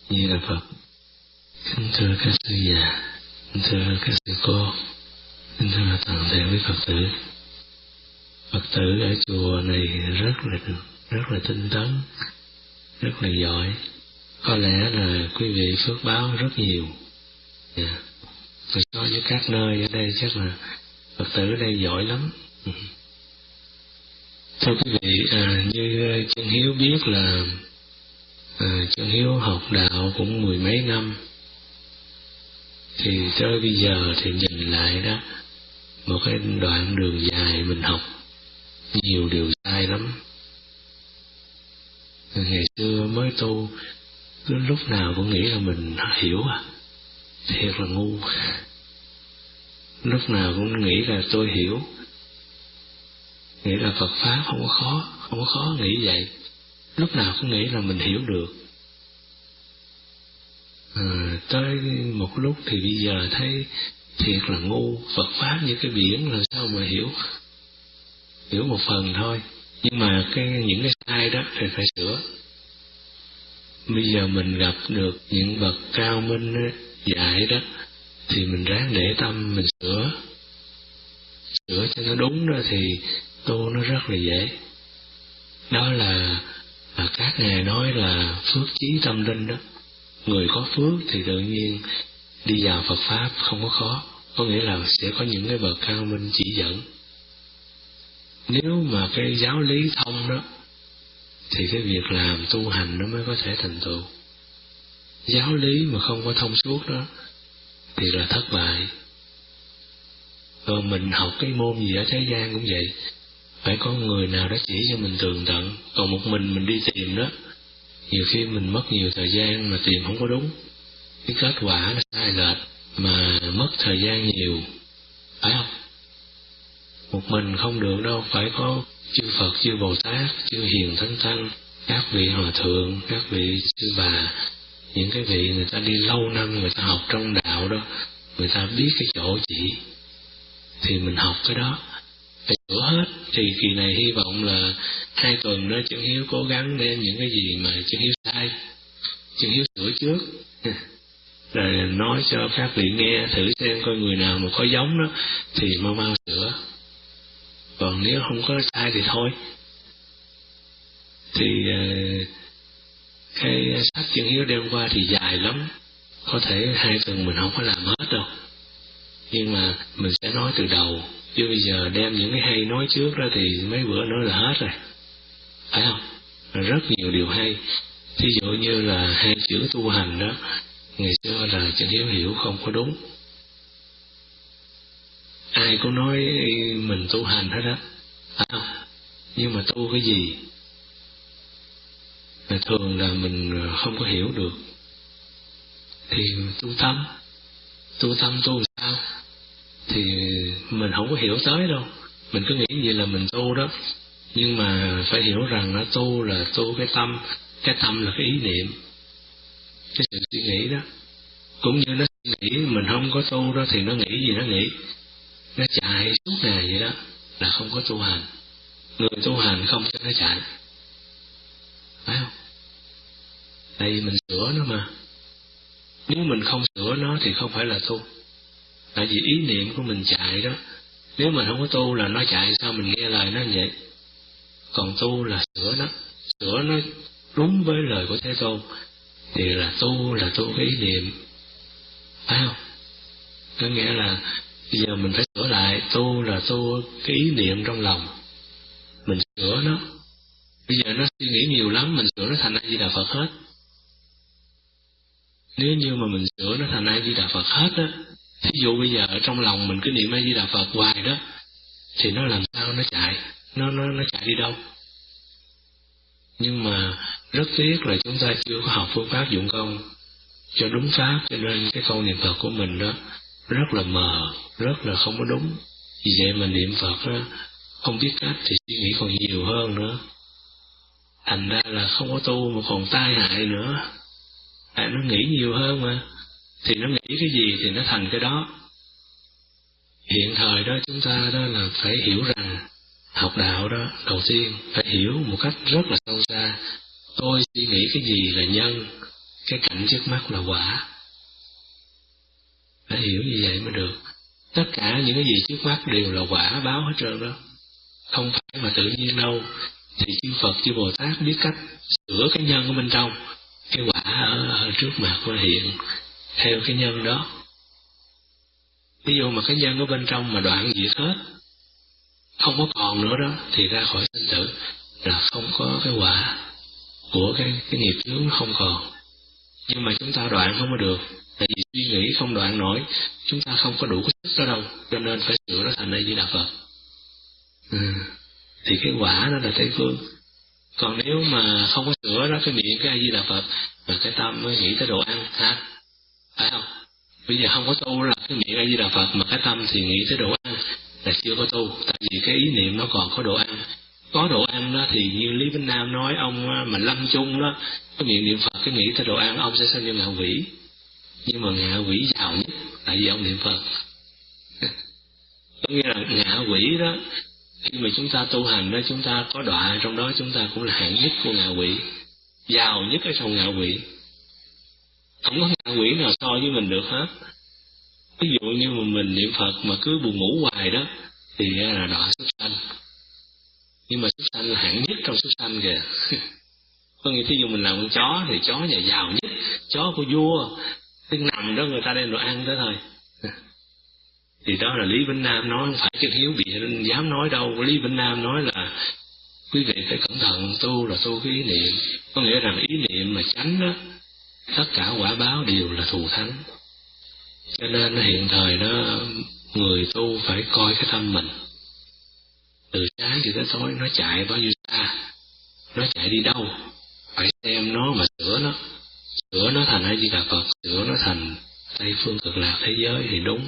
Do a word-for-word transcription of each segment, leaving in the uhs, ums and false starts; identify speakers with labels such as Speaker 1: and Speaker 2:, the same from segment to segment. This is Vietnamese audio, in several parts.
Speaker 1: Như là Phật. Kính thưa các sư già, kính thưa các sư cô, kính thưa toàn thể quý Phật tử. Phật tử ở chùa này rất là rất là tinh tấn, rất là giỏi. Có lẽ là quý vị phước báo rất nhiều. Yeah. So với các nơi ở đây chắc là Phật tử ở đây giỏi lắm. Thưa quý vị, à, như Chân Hiếu biết là à, Chân Hiếu học đạo cũng mười mấy năm, thì tới bây giờ thì nhìn lại đó, một cái đoạn đường dài mình học nhiều điều sai lắm. Ngày xưa mới tu, cứ lúc nào cũng nghĩ là mình hiểu à, thiệt là ngu. Lúc nào cũng nghĩ là tôi hiểu, nghĩ là Phật Pháp không có khó, không có khó nghĩ vậy. Lúc nào cũng nghĩ là mình hiểu được. À, tới một lúc thì bây giờ thấy thiệt là ngu. Phật Pháp như cái biển, làm sao mà hiểu. Hiểu một phần thôi, nhưng mà cái những cái sai đó thì phải sửa. Bây giờ mình gặp được những bậc cao minh đó, dạy đó, thì mình ráng để tâm mình sửa. Sửa cho nó đúng đó thì tu nó rất là dễ. Đó là, là các ngài nói là phước chí tâm linh đó. Người có phước thì tự nhiên đi vào Phật Pháp không có khó. Có nghĩa là sẽ có những cái bậc cao minh chỉ dẫn. Nếu mà cái giáo lý thông đó, thì cái việc làm tu hành nó mới có thể thành tựu. Giáo lý mà không có thông suốt đó thì là thất bại. Còn mình học cái môn gì ở thế gian cũng vậy, phải có người nào đó chỉ cho mình tường tận. Còn một mình mình đi tìm đó, nhiều khi mình mất nhiều thời gian mà tìm không có đúng, cái kết quả nó sai lệch mà mất thời gian nhiều, phải không? Một mình không được đâu, phải có chư Phật, chư Bồ Tát, chư Hiền Thánh Tăng, các vị Hòa Thượng, các vị sư bà, những cái vị người ta đi lâu năm, người ta học trong đạo đó, người ta biết cái chỗ chỉ, thì mình học cái đó, phải sửa hết. Thì kỳ này hy vọng là hai tuần đó Chân Hiếu cố gắng đem những cái gì mà Chân Hiếu sai, Chân Hiếu sửa trước, rồi nói cho các vị nghe thử xem coi người nào mà có giống đó thì mau mau sửa. Còn nếu không có sai thì thôi. Thì uh, cái sách Chân Hiếu đem qua thì dài lắm, có thể hai tuần mình không có làm hết đâu, nhưng mà mình sẽ nói từ đầu. Chứ bây giờ đem những cái hay nói trước đó thì mấy bữa nữa là hết rồi, phải không? Rất nhiều điều hay. Thí dụ như là hai chữ tu hành đó, ngày xưa là Chân Hiếu hiểu không có đúng. Ai cũng nói mình tu hành hết á, phải không? Nhưng mà tu cái gì? Mà thường là mình không có hiểu được. Thì tu tâm, tu tâm tu sao? Thì mình không có hiểu tới đâu. Mình cứ nghĩ gì là mình tu đó. Nhưng mà phải hiểu rằng nó tu là tu cái tâm. Cái tâm là cái ý niệm, cái sự suy nghĩ đó. Cũng như nó suy nghĩ mình không có tu đó thì nó nghĩ gì nó nghĩ, nó chạy suốt ngày vậy đó là không có tu hành. Người tu hành không cho nó chạy, phải không? Tại vì mình sửa nó mà. Nếu mình không sửa nó thì không phải là tu. Tại vì ý niệm của mình chạy đó, nếu mình không có tu là nó chạy, sao mình nghe lời nó vậy? Còn tu là sửa nó, sửa nó đúng với lời của Thế Tôn, thì là tu là tu cái ý niệm, phải không? Có nghĩa là bây giờ mình phải sửa lại, tu là tu cái ý niệm trong lòng, mình sửa nó. Bây giờ nó suy nghĩ nhiều lắm, mình sửa nó thành A Di Đà Phật hết. Nếu như mà mình sửa nó thành A Di Đà Phật hết á, thí dụ bây giờ ở trong lòng mình cứ niệm A Di Đà Phật hoài đó, thì nó làm sao nó chạy, nó nó nó chạy đi đâu? Nhưng mà rất tiếc là chúng ta chưa có học phương pháp dụng công cho đúng pháp, cho nên cái câu niệm Phật của mình đó rất là mờ, rất là không có đúng. Vì vậy mà niệm Phật đó, không biết cách thì suy nghĩ còn nhiều hơn nữa. Thành ra là không có tu mà còn tai hại nữa. Tại nó nghĩ nhiều hơn mà. Thì nó nghĩ cái gì thì nó thành cái đó. Hiện thời đó chúng ta đó là phải hiểu rằng học đạo đó, đầu tiên phải hiểu một cách rất là sâu xa. Tôi suy nghĩ cái gì là nhân, cái cảnh trước mắt là quả. Phải hiểu như vậy mới được. Tất cả những cái gì trước mắt đều là quả báo hết trơn đó, không phải mà tự nhiên đâu. Thì chư Phật, chư Bồ Tát biết cách sửa cái nhân ở bên trong, cái quả ở, ở trước mặt nó hiện theo cái nhân đó. Ví dụ mà cái nhân ở bên trong mà đoạn diệt hết, không có còn nữa đó, thì ra khỏi sinh tử là không có cái quả của cái, cái nghiệp chướng, nó không còn. Nhưng mà chúng ta đoạn không có được, tại vì suy nghĩ không đoạn nổi, chúng ta không có đủ cái sức đó đâu, cho nên phải sửa nó thành A Di Đà Phật. Ừ. Thì cái quả đó là Tây Phương. Còn nếu mà không có sửa đó, cái miệng cái A Di Đà Phật mà cái tâm mới nghĩ tới đồ ăn ha, phải không? Bây giờ không có tu là cái miệng A Di Đà Phật mà cái tâm thì nghĩ tới đồ ăn là chưa có tu, tại vì cái ý niệm nó còn có đồ ăn. Có đồ ăn đó thì như Lý Vĩnh Nam nói, ông mà lâm chung đó, cái miệng niệm Phật cái nghĩ tới đồ ăn, ông sẽ sinh như ngạ quỷ. Nhưng mà ngạ quỷ giàu nhất tại vì ông niệm Phật. Có nghĩa là ngạ quỷ đó, khi mà chúng ta tu hành đó, chúng ta có đọa trong đó, chúng ta cũng là hạng nhất của ngạ quỷ, giàu nhất ở trong ngạ quỷ. Không có ngạ quỷ nào so với mình được hết. Ví dụ như mà mình niệm Phật mà cứ buồn ngủ hoài đó, thì là đọa súc sanh. Nhưng mà súc sanh là hạng nhất trong súc sanh kìa. Có nghĩa thí dụ mình làm con chó thì chó nhà giàu nhất, chó của vua, cái nằm đó người ta đem đồ ăn tới thôi. Thì đó là Lý Vĩnh Nam nói, không phải Chân Hiếu bị dám nói đâu. Lý Vĩnh Nam nói là quý vị phải cẩn thận, tu là tu cái ý niệm. Có nghĩa rằng ý niệm mà tránh đó, tất cả quả báo đều là thù thắng. Cho nên hiện thời đó, người tu phải coi cái tâm mình. Từ sáng cho tới tối nó chạy bao nhiêu xa, nó chạy đi đâu, phải xem nó mà sửa nó. Sửa nó thành A Di Đà Phật, sửa nó thành Tây Phương Cực Lạc thế giới thì đúng.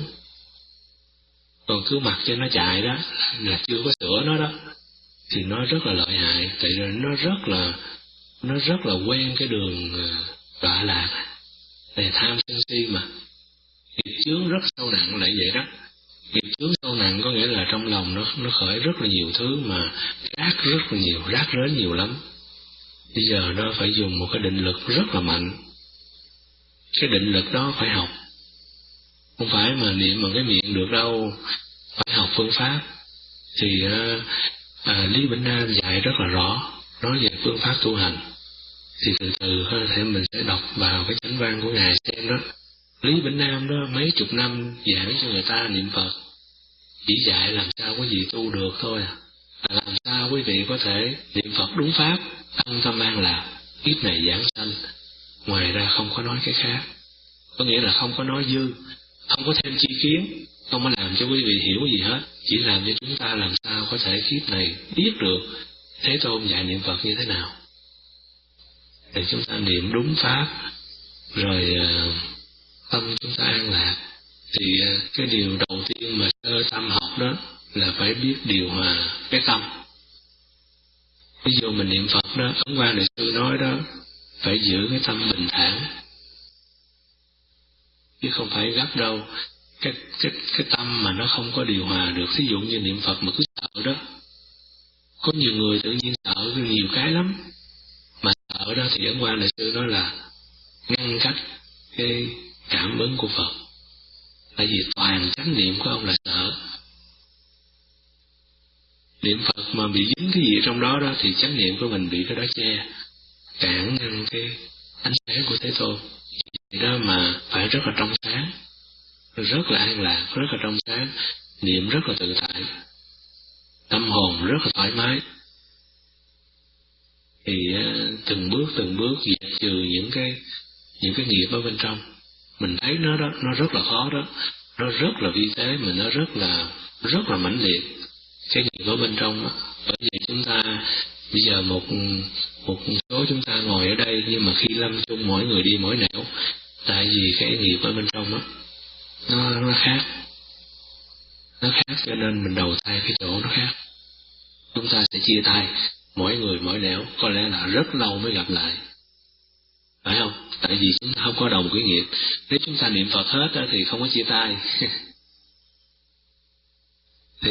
Speaker 1: Còn cứ mặc cho nó chạy đó là chưa có sửa nó đó, thì nó rất là lợi hại. Tại vì nó rất là nó rất là quen cái đường đọa lạc, để tham sân si mà. Nghiệp chướng rất sâu nặng lại vậy đó. Nghiệp chướng sâu nặng có nghĩa là trong lòng nó nó khởi rất là nhiều thứ mà rác rất là nhiều, rác rến nhiều lắm. Bây giờ nó phải dùng một cái định lực rất là mạnh. Cái định lực đó phải học, không phải mà niệm bằng cái miệng được đâu, phải học phương pháp. Thì à, Lý Vĩnh Nam dạy rất là rõ, nói về phương pháp tu hành. Thì từ từ thì mình sẽ đọc vào cái chánh văn của Ngài xem đó. Lý Vĩnh Nam đó mấy chục năm giảng cho người ta niệm Phật, chỉ dạy làm sao quý vị tu được thôi à. Làm sao quý vị có thể niệm Phật đúng pháp, thân tâm an lạc, kiếp này giảng sanh. Ngoài ra không có nói cái khác. Có nghĩa là không có nói dư, không có thêm chi kiến, không có làm cho quý vị hiểu gì hết, chỉ làm cho chúng ta làm sao có thể kiếp này biết được Thế Tôn dạy niệm Phật như thế nào, để chúng ta niệm đúng pháp, rồi uh, tâm chúng ta an lạc. Thì uh, cái điều đầu tiên mà sơ tâm học đó là phải biết điều hòa cái tâm. Ví dụ mình niệm Phật đó, Ấn Quang Đại Sư nói đó, phải giữ cái tâm bình thản, chứ không phải gấp đâu. Cái, cái, cái tâm mà nó không có điều hòa được, ví dụ như niệm Phật mà cứ sợ đó. Có nhiều người tự nhiên sợ nhiều cái lắm, mà sợ đó thì Ấn Quang Đại Sư nói là ngăn cách cái cảm ứng của Phật. Tại vì toàn chánh niệm của ông là sợ. Niệm Phật mà bị dính cái gì trong đó đó thì chánh niệm của mình bị cái đó che, cản ngăn cái ánh sáng của Thế Tôn. Vậy đó mà phải rất là trong sáng, rất là an lạc, rất là trong sáng, niệm rất là tự tại, tâm hồn rất là thoải mái. Thì uh, từng bước từng bước diệt trừ những cái những cái nghiệp ở bên trong. Mình thấy nó đó, nó rất là khó đó, nó rất là vi tế, mà nó rất là rất là mãnh liệt. Cái nghiệp ở bên trong đó. Bởi vì chúng ta bây giờ một một số chúng ta ngồi ở đây, nhưng mà khi lâm chung mỗi người đi mỗi nẻo, tại vì cái nghiệp ở bên trong đó nó nó khác, nó khác, cho nên mình đầu tay cái chỗ nó khác. Chúng ta sẽ chia tay, mỗi người mỗi nẻo, có lẽ là rất lâu mới gặp lại, phải không? Tại vì chúng ta không có đồng cái nghiệp. Nếu chúng ta niệm Phật hết đó, thì không có chia tay. Thì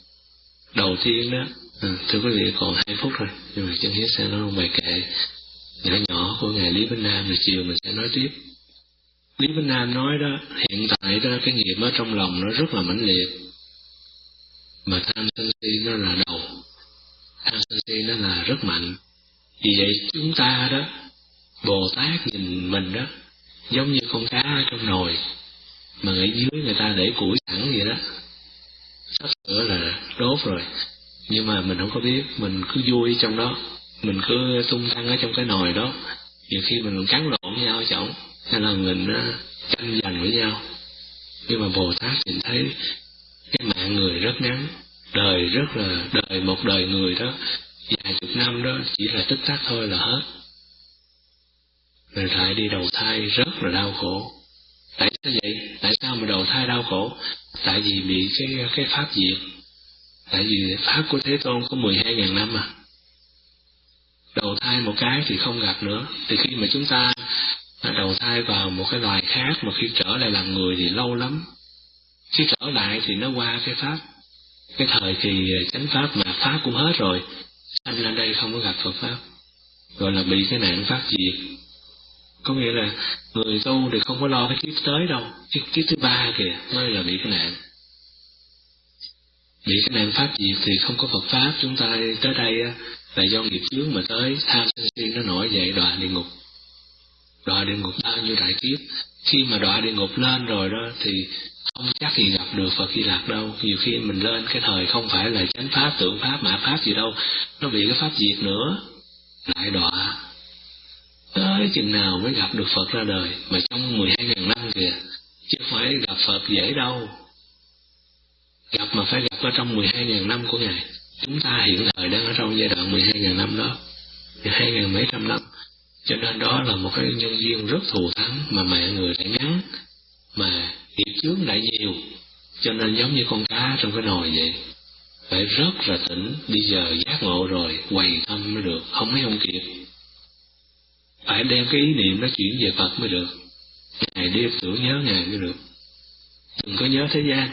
Speaker 1: đầu tiên đó, à, thưa quý vị, còn hai phút thôi, nhưng mà Chân Hiếu sẽ nói bài kệ. nhỏ nhỏ của Ngài Lý Bỉnh Nam, rồi chiều mình sẽ nói tiếp. Lý Bỉnh Nam nói đó, hiện tại đó cái nghiệp ở trong lòng nó rất là mãnh liệt, mà tham sân si nó là đầu, tham sân si nó là rất mạnh. Vì vậy chúng ta đó, Bồ Tát nhìn mình đó giống như con cá ở trong nồi, mà ở dưới người ta để củi sẵn vậy đó, sắp sửa là đốt rồi, nhưng mà mình không có biết, mình cứ vui trong đó, mình cứ tung tăng ở trong cái nồi đó, nhiều khi mình cắn lộn nhau ở chổng, hay là mình tranh giành với nhau. Nhưng mà Bồ Tát nhìn thấy cái mạng người rất ngắn, đời rất là đời một đời người đó vài chục năm đó chỉ là tích tắc thôi là hết, rồi lại đi đầu thai rất là đau khổ. Tại sao vậy? Tại sao mà đầu thai đau khổ? Tại vì bị cái cái pháp diệt. Tại vì pháp của Thế Tôn có mười hai ngàn năm mà. Đầu thai một cái thì không gặp nữa. Thì khi mà chúng ta đầu thai vào một cái loài khác, mà khi trở lại làm người thì lâu lắm. Khi trở lại thì nó qua cái pháp, cái thời kỳ chánh pháp mà pháp cũng hết rồi, sanh lên đây không có gặp Phật pháp, gọi là bị cái nạn pháp diệt. Có nghĩa là người tu thì không có lo cái kiếp tới đâu, kiếp, kiếp thứ ba kìa mới là bị cái nạn. Bị cái nạn pháp diệt thì không có Phật pháp. Chúng ta tới đây là do nghiệp chướng mà tới, tham sân si nó nổi dậy đọa địa ngục. Đọa địa ngục bao nhiêu đại kiếp. Khi mà đọa địa ngục lên rồi đó thì không chắc gì gặp được Phật Di Lặc đâu. Nhiều khi mình lên cái thời không phải là chánh pháp, tượng pháp, mạt pháp gì đâu, nó bị cái pháp diệt nữa, lại đọa. Tới chừng nào mới gặp được Phật ra đời, mà trong mười hai ngàn năm kìa, chứ không phải gặp Phật dễ đâu. Gặp mà phải gặp ở trong mười hai ngàn năm của Ngài. Chúng ta hiện thời đang ở trong giai đoạn mười hai ngàn năm đó, mười hai ngàn mấy trăm năm. Cho nên đó là một cái nhân duyên rất thù thắng, mà mạng người lại ngắn, mà nghiệp chướng lại nhiều. Cho nên giống như con cá trong cái nồi vậy, phải rất là tỉnh. Bây giờ giác ngộ rồi, quầy thăm mới được, không mấy không kịp. Phải đem cái ý niệm nó chuyển về Phật mới được. Ngày đêm tưởng nhớ Ngài mới được. Đừng có nhớ thế gian,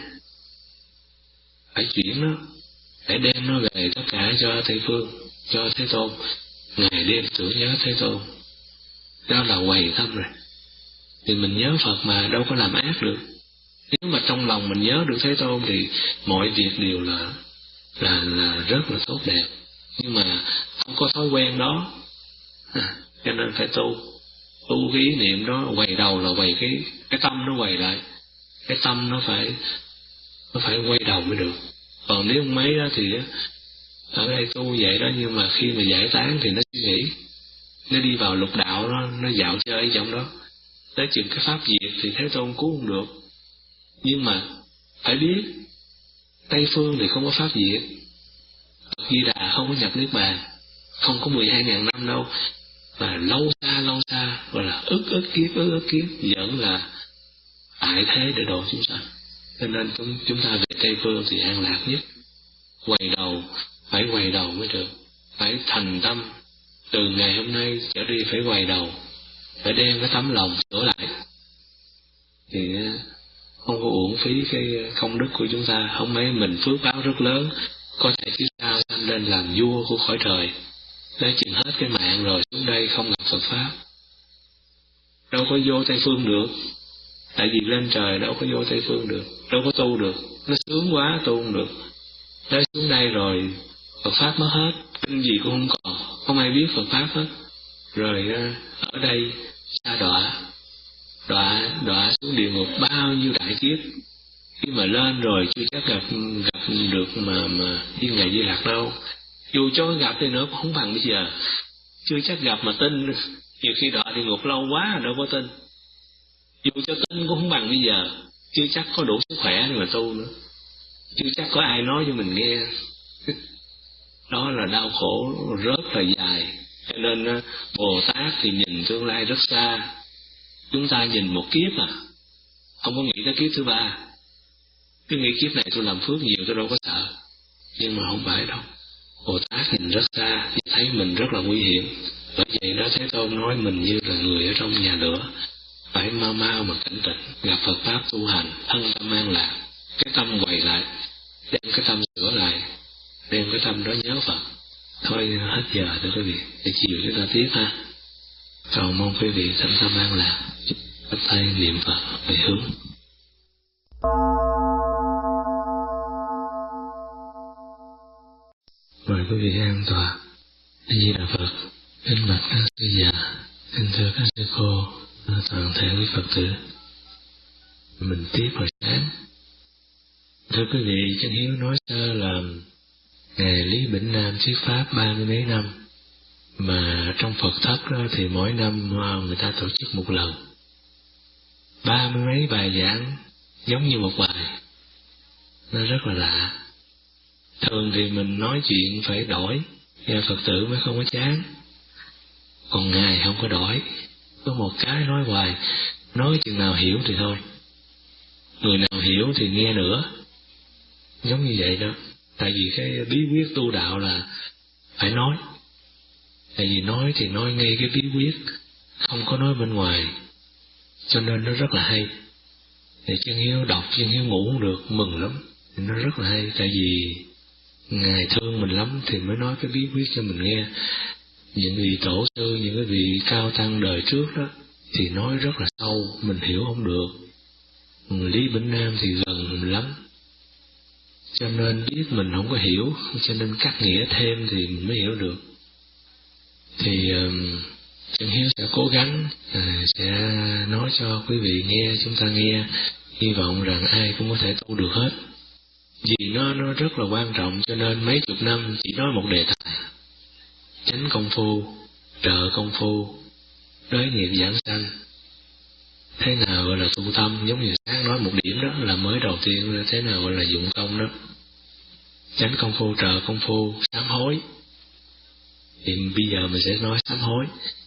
Speaker 1: phải chuyển nó, phải đem nó về tất cả cho Tây Phương, cho Thế Tôn. Ngày đêm tưởng nhớ Thế Tôn, đó là quầy thăm rồi. Thì mình nhớ Phật mà đâu có làm ác được. Nếu mà trong lòng mình nhớ được Thế Tôn thì mọi việc đều là là là rất là tốt đẹp. Nhưng mà không có thói quen đó, à, cho nên phải tu. Tu cái ý niệm đó, quay đầu là quay cái cái tâm nó quay lại. Cái tâm nó phải nó phải quay đầu mới được. Còn nếu không mấy đó thì ở đây tu vậy đó, nhưng mà khi mà giải tán thì nó suy nghĩ, nó đi vào lục đạo, nó nó dạo chơi trong đó. Tới chừng cái pháp diệt thì Thế Tôn cứu không được. Nhưng mà phải biết Tây Phương thì không có pháp diệt, Phật Di Đà không có nhập niết bàn, không có mười hai ngàn năm đâu, mà lâu xa lâu xa, gọi là ức ức kiếp ức ức kiếp vẫn là tại thế để độ chúng sanh. Cho nên chúng, chúng ta về Tây Phương thì an lạc nhất. Quay đầu, phải quay đầu mới được, phải thành tâm. Từ ngày hôm nay trở đi phải quay đầu, phải đem cái tấm lòng sửa lại, thì không có uổng phí cái công đức của chúng ta. Không mấy mình phước báo rất lớn, có thể kiếp sau sanh lên làm vua của cõi trời, để chừng hết cái mạng rồi xuống đây không gặp Phật pháp, đâu có vô Tây Phương được. Tại vì lên trời đâu có vô Tây Phương được, đâu có tu được, nó sướng quá tu không được. Tới xuống đây rồi Phật pháp mất hết, kinh gì cũng không còn, không ai biết Phật pháp hết. Rồi ở đây sa đọa, đọa đọa xuống địa ngục bao nhiêu đại kiếp. Khi mà lên rồi chưa chắc gặp gặp được mà mà với Ngài Di Lặc đâu. Dù cho gặp thì nữa cũng không bằng bây giờ. Chưa chắc gặp mà tin, nhiều khi đọa địa ngục lâu quá đâu có tin. Dù cho tin cũng không bằng bây giờ, chưa chắc có đủ sức khỏe để mà tu nữa, chưa chắc có ai nói cho mình nghe. Đó là đau khổ rất là dài. Cho nên Bồ Tát thì nhìn tương lai rất xa. Chúng ta nhìn một kiếp à, không có nghĩ tới kiếp thứ ba. Cứ nghĩ kiếp này tôi làm phước nhiều tôi đâu có sợ. Nhưng mà không phải đâu. Bồ Tát nhìn rất xa, thấy mình rất là nguy hiểm. Bởi vậy đó Thế Tôn nói mình như là người ở trong nhà lửa, phải mau mau mà cảnh tỉnh, gặp Phật pháp tu hành, thân tâm an lạc, cái tâm quay lại, đem cái tâm sửa lại, đem cái tâm đó nhớ Phật. Thôi hết giờ thưa quý vị, để chiều chúng ta tiếp ha. Cầu mong quý vị thành tâm an lạc, chắp tay niệm Phật về hướng. Mời quý vị an tọa. A Di Đà Phật. Kính bạch các sư già, kính thưa các sư cô, toàn thể quý Phật tử. Mình tiếp hồi sáng. Thưa quý vị, Chân Hiếu nói sơ là Ngài Lý Bỉnh Nam thuyết pháp ba mươi mấy năm, mà trong Phật thất đó thì mỗi năm người ta tổ chức một lần. Ba mươi mấy bài giảng giống như một bài, nó rất là lạ. Thường thì mình nói chuyện phải đổi, và Phật tử mới không có chán. Còn Ngài không có đổi, có một cái nói hoài, nói chừng nào hiểu thì thôi. Người nào hiểu thì nghe nữa, giống như vậy đó. Tại vì cái bí quyết tu đạo là phải nói. Tại vì nói thì nói ngay cái bí quyết, không có nói bên ngoài, cho nên nó rất là hay. Thì Chân Hiếu đọc, Chân Hiếu ngủ không được, mừng lắm. Thì nó rất là hay, tại vì Ngài thương mình lắm thì mới nói cái bí quyết cho mình nghe. Những vị tổ sư, những cái vị cao tăng đời trước đó thì nói rất là sâu, mình hiểu không được. Lý Bỉnh Nam thì gần mình lắm, cho nên biết mình không có hiểu, cho nên cắt nghĩa thêm thì mình mới hiểu được. Thì um, Chân Hiếu sẽ cố gắng à, sẽ nói cho quý vị nghe, chúng ta nghe, hy vọng rằng ai cũng có thể tu được hết. Vì nó nó rất là quan trọng, cho nên mấy chục năm chỉ nói một đề tài: chánh công phu, trợ công phu, đới nghiệp giảng sanh. Thế nào gọi là tu tâm? Giống như sáng nói một điểm đó là mới đầu tiên, thế nào gọi là dụng công đó. Chánh công phu, trợ công phu, sám hối. Thì bây giờ mình sẽ nói sám hối.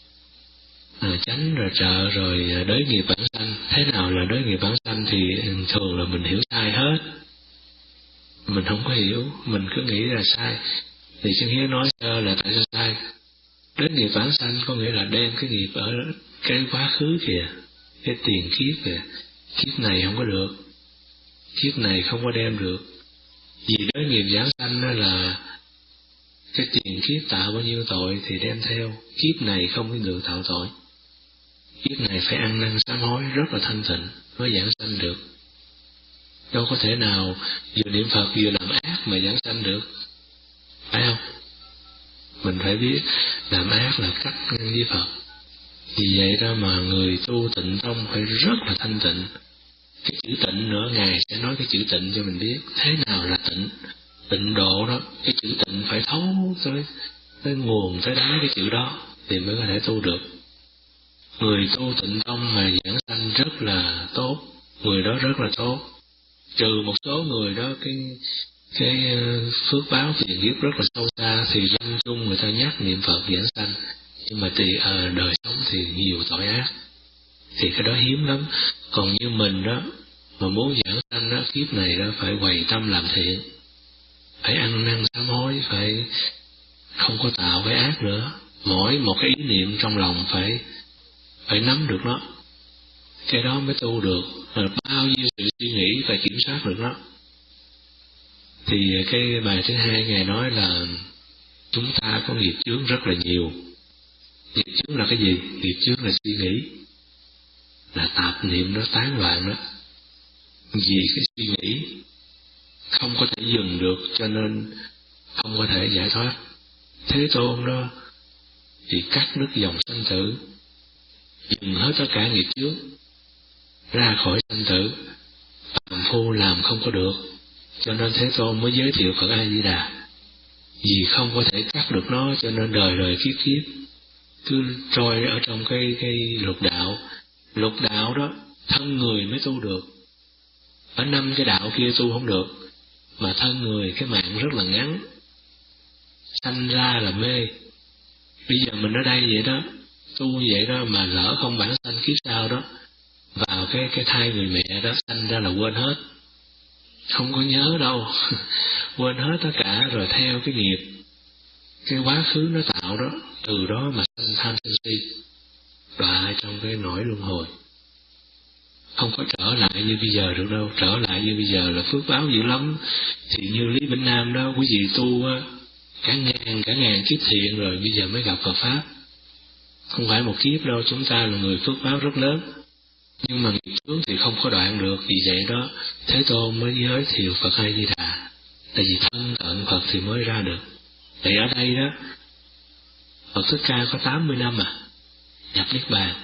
Speaker 1: À, chánh rồi trợ rồi đới nghiệp bản sanh. Thế nào là đới nghiệp bản sanh thì thường là mình hiểu sai hết. Mình không có hiểu, mình cứ nghĩ là sai. Thì Chân Hiếu nói sơ là tại sao sai. Đới nghiệp bản sanh có nghĩa là đem cái nghiệp ở cái quá khứ kìa, cái tiền kiếp kìa. Kiếp này không có được, kiếp này không có đem được. Vì đới nghiệp giảng sanh đó là cái tiền kiếp tạo bao nhiêu tội thì đem theo. Kiếp này không có được tạo tội, kiếp này phải ăn năn sám hối rất là thanh tịnh mới giảng sanh được. Đâu có thể nào vừa niệm Phật vừa làm ác mà giảng sanh được, phải không? Mình phải biết làm ác là cắt ngang với Phật. Vì vậy đó mà người tu tịnh tông phải rất là thanh tịnh. Cái chữ tịnh nữa, Ngài sẽ nói cái chữ tịnh cho mình biết. Thế nào là tịnh? Tịnh độ đó, cái chữ tịnh phải thấu tới, tới nguồn, tới đáy cái chữ đó thì mới có thể tu được. Người tu tịnh tông mà giảng sanh rất là tốt, người đó rất là tốt. Trừ một số người đó cái cái phước báo tiền kiếp rất là sâu xa thì lâm chung người ta nhắc niệm Phật giảng sanh, nhưng mà thì à, đời sống thì nhiều tội ác, thì cái đó hiếm lắm. Còn như mình đó mà muốn giảng sanh đó, kiếp này đó phải quầy tâm làm thiện, phải ăn năn sám hối, phải không có tạo cái ác nữa. Mỗi một cái ý niệm trong lòng phải phải nắm được nó, cái đó mới tu được. Rồi bao nhiêu sự suy nghĩ phải kiểm soát được nó. Thì cái bài thứ hai Ngài nói là chúng ta có nghiệp chướng rất là nhiều. Nghiệp chướng là cái gì? Nghiệp chướng là suy nghĩ, là tạp niệm nó tán loạn đó. Vì cái suy nghĩ không có thể dừng được cho nên không có thể giải thoát. Thế Tôn đó thì cắt đứt dòng sanh tử, dừng hết tất cả nghiệp chướng, ra khỏi sanh tử. Phàm phu làm không có được, cho nên Thế Tôn mới giới thiệu Phật A Di Đà. Vì không có thể cắt được nó cho nên đời đời kiếp kiếp cứ trôi ở trong cái cái lục đạo. Lục đạo đó thân người mới tu được, ở năm cái đạo kia tu không được, mà thân người cái mạng rất là ngắn, sanh ra là mê. Bây giờ mình ở đây vậy đó, tu vậy đó, mà lỡ không bản sanh kiếp sau đó vào cái cái thai người mẹ đó, sanh ra là quên hết, không có nhớ đâu quên hết tất cả, rồi theo cái nghiệp, cái quá khứ nó tạo đó, từ đó mà sanh tham sân si, đọa trong cái nỗi luân hồi. Không có trở lại như bây giờ được đâu. Trở lại như bây giờ là phước báo dữ lắm. Thì như Lý Bỉnh Nam đó, quý vị tu á, cả ngàn cả ngàn kiếp thiện rồi bây giờ mới gặp Phật Pháp. Không phải một kiếp đâu, chúng ta là người phước báo rất lớn. Nhưng mà nghiệp chướng thì không có đoạn được. Vì vậy đó, Thế Tôn mới giới thiệu Phật A Di Đà. Tại vì thân cận Phật thì mới ra được. Thì ở đây đó, Phật Thích Ca có tám mươi năm à, nhập Niết Bàn.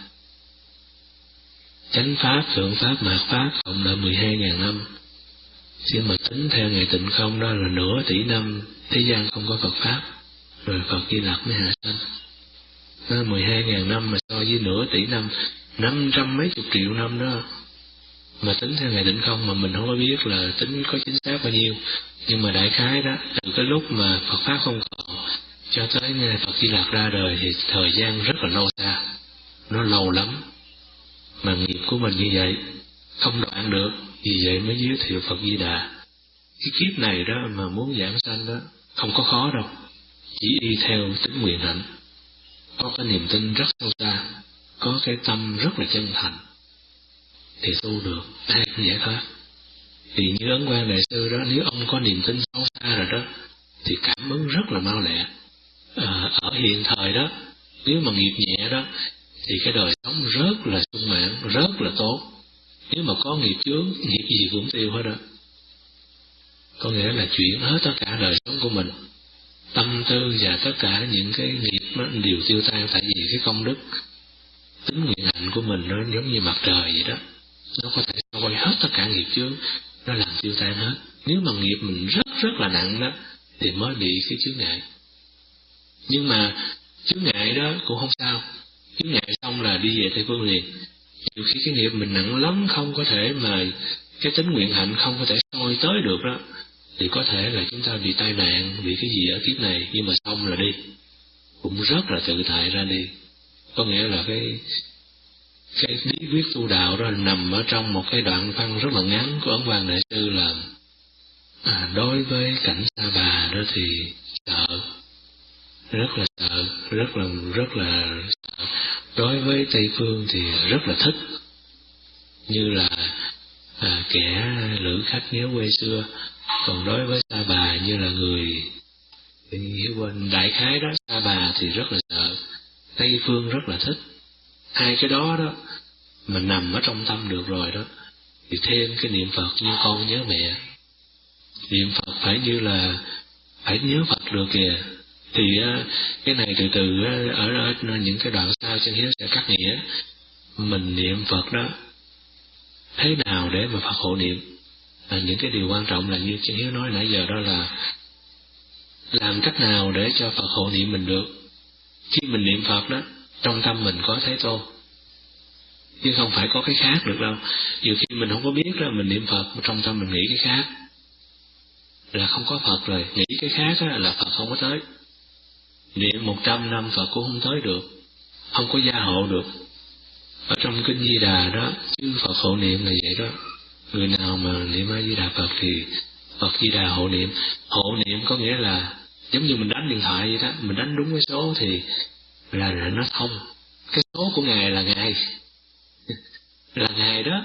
Speaker 1: Chánh Pháp, Thượng Pháp, Mạt Pháp cộng là mười hai ngàn năm. Chứ mà tính theo ngày tịnh không đó là nửa tỷ năm thế gian không có Phật Pháp. Rồi Phật Di Lặc mới hạ sanh. Nó mười hai ngàn năm mà so với nửa tỷ năm, năm trăm mấy chục triệu năm đó. Mà tính theo ngày tịnh không mà mình không có biết là tính có chính xác bao nhiêu. Nhưng mà đại khái đó, từ cái lúc mà Phật Pháp không còn cho tới ngày Phật Di Lặc ra đời thì thời gian rất là lâu xa. Nó lâu lắm. Mà nghiệp của mình như vậy, không đoạn được. Vì vậy mới giới thiệu Phật Di Đà. Cái kiếp này đó mà muốn giảng sanh đó, không có khó đâu. Chỉ y theo tính nguyện hạnh. Có cái niềm tin rất sâu xa, có cái tâm rất là chân thành, thì tu được, ai cũng giải thoát. Thì như Ấn Quang Đại Sư đó, nếu ông có niềm tin sâu xa rồi đó, thì cảm ứng rất là mau lẹ. À, ở hiện thời đó, nếu mà nghiệp nhẹ đó, thì cái đời sống rất là sung mãn, rất là tốt. Nếu mà có nghiệp chướng, nghiệp gì cũng tiêu hết đó. Có nghĩa là chuyển hết tất cả đời sống của mình, tâm tư và tất cả những cái nghiệp nó đều tiêu tan. Tại vì cái công đức, tính nguyện hạnh của mình nó giống như mặt trời vậy đó. Nó có thể soi hết tất cả nghiệp chướng, nó làm tiêu tan hết. Nếu mà nghiệp mình rất rất là nặng đó, thì mới bị cái chướng ngại. Nhưng mà chướng ngại đó cũng không sao. Chướng ngại xong là đi về Tây Phương liền. Nhiều khi cái nghiệp mình nặng lắm, không có thể mà cái tính nguyện hạnh không có thể soi tới được đó, thì có thể là chúng ta bị tai nạn, bị cái gì ở kiếp này, nhưng mà xong là đi, cũng rất là tự tại ra đi. Có nghĩa là cái cái bí quyết tu đạo đó nằm ở trong một cái đoạn văn rất là ngắn của Ấn Quang Đại Sư là à, đối với cảnh Sa Bà đó thì sợ, rất là sợ, rất là rất là sợ. Đối với Tây Phương thì rất là thích, như là à, kẻ lữ khách nhớ quê xưa. Còn đối với Sa Bà như là người hiểu quên, đại khái đó. Sa Bà thì rất là sợ, Tây Phương rất là thích. Hai cái đó đó mà nằm ở trong tâm được rồi đó, thì thêm cái niệm Phật như con nhớ mẹ. Niệm Phật phải như là phải nhớ Phật được kìa. Thì cái này từ từ ở, ở những cái đoạn sau Chân Hiếu sẽ cắt nghĩa. Mình niệm Phật đó thế nào để mà Phật hộ niệm. À, những cái điều quan trọng là như Chân Hiếu nói nãy giờ đó là làm cách nào để cho Phật hộ niệm mình được. Khi mình niệm Phật đó, trong tâm mình có Thế Tôn, chứ không phải có cái khác được đâu. Nhiều khi mình không có biết đó, mình niệm Phật trong tâm mình nghĩ cái khác là không có Phật rồi. Nghĩ cái khác đó là Phật không có tới. Niệm một trăm năm Phật cũng không tới được, không có gia hộ được. Ở trong Kinh Di Đà đó, chư Phật hộ niệm là vậy đó. Người nào mà niệm A Di Đà Phật thì Phật Di Đà hộ niệm. Hộ niệm có nghĩa là giống như mình đánh điện thoại vậy đó, mình đánh đúng cái số thì là, là nó thông. Cái số của Ngài là Ngài, là Ngài đó,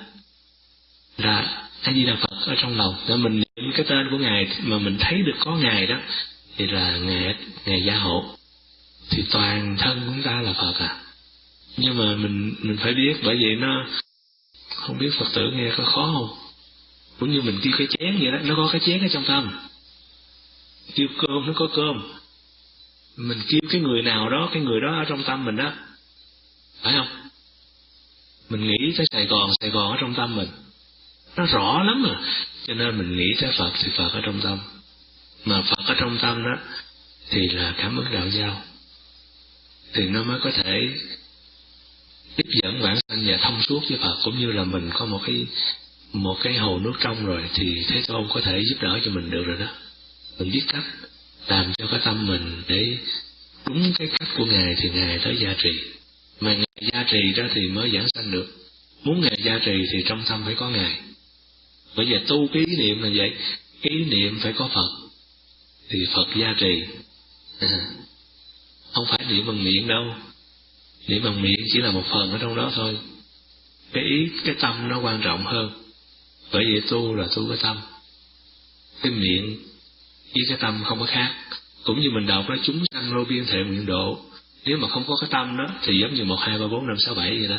Speaker 1: là A Di Đà Phật ở trong lòng. Để mình niệm cái tên của Ngài mà mình thấy được có Ngài đó, thì là Ngài, Ngài gia hộ. Thì toàn thân chúng ta là Phật à. Nhưng mà mình mình phải biết, bởi vì nó không biết Phật tử nghe có khó không. Cũng như mình kêu cái chén vậy đó, nó có cái chén ở trong tâm. Kêu cơm nó có cơm. Mình kêu cái người nào đó, cái người đó ở trong tâm mình đó, phải không? Mình nghĩ tới Sài Gòn, Sài Gòn ở trong tâm mình, nó rõ lắm à. Cho nên mình nghĩ tới Phật thì Phật ở trong tâm. Mà Phật ở trong tâm đó thì là cảm ứng đạo giao, thì nó mới có thể tiếp dẫn vãng sanh và thông suốt với Phật. Cũng như là mình có một cái một cái hồ nước trong rồi, thì Thế Tôn có thể giúp đỡ cho mình được rồi đó. Mình biết cách làm cho cái tâm mình để đúng cái cách của Ngài thì Ngài tới gia trì. Mà Ngài gia trì đó thì mới giảng sanh được. Muốn Ngài gia trì thì trong tâm phải có Ngài. Bởi vì tu cái ý niệm là vậy, cái ý niệm phải có Phật thì Phật gia trì. À, không phải niệm bằng miệng đâu. Niệm bằng miệng chỉ là một phần ở trong đó thôi. Cái ý, cái tâm nó quan trọng hơn. Bởi vì tu là tu cái tâm. Cái miệng với cái tâm không có khác. Cũng như mình đọc đó, chúng sanh vô biên thệ nguyện độ, Nếu mà không có cái tâm đó thì giống như một hai ba bốn năm sáu bảy vậy đó.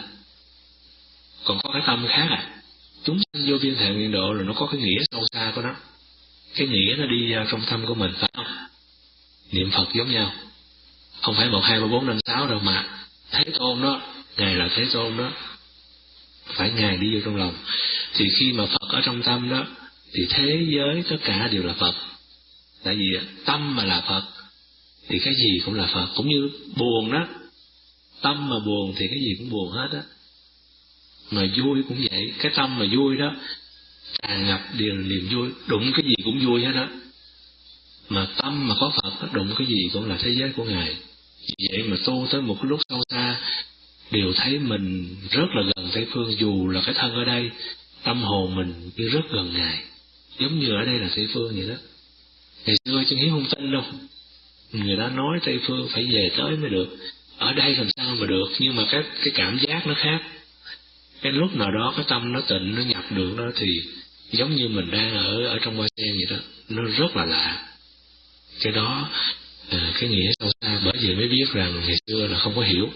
Speaker 1: Còn có cái tâm khác à, chúng sanh vô biên thệ nguyện độ là nó có cái nghĩa sâu xa của nó. Cái nghĩa nó đi vào trong tâm của mình, phải không? Niệm Phật giống nhau, không phải một hai ba bốn năm sáu đâu, mà Thế Tôn đó, Ngài là Thế Tôn đó, phải Ngài đi vô trong lòng. Thì khi mà Phật ở trong tâm đó thì thế giới tất cả đều là Phật. Tại vì tâm mà là Phật thì cái gì cũng là Phật. Cũng như buồn đó, tâm mà buồn thì cái gì cũng buồn hết á. Mà vui cũng vậy, cái tâm mà vui đó tràn ngập đều là niềm vui, đụng cái gì cũng vui hết đó. Mà tâm mà có Phật, đụng cái gì cũng là thế giới của Ngài. Vì vậy mà tu tới một cái lúc sâu xa đều thấy mình rất là gần Tây Phương, dù là cái thân ở đây, tâm hồn mình như rất gần Ngài, giống như ở đây là Tây Phương vậy đó. Ngày xưa Chân Hiếu không tin đâu, người ta nói Tây Phương phải về tới mới được, ở đây làm sao mà được. Nhưng mà cái cái cảm giác nó khác. Cái lúc nào đó cái tâm nó tịnh, nó nhập được đó thì giống như mình đang ở ở trong hoa sen vậy đó, nó rất là lạ. Cái đó à, cái nghĩa sâu xa. Bởi vậy mới biết rằng ngày xưa là không có hiểu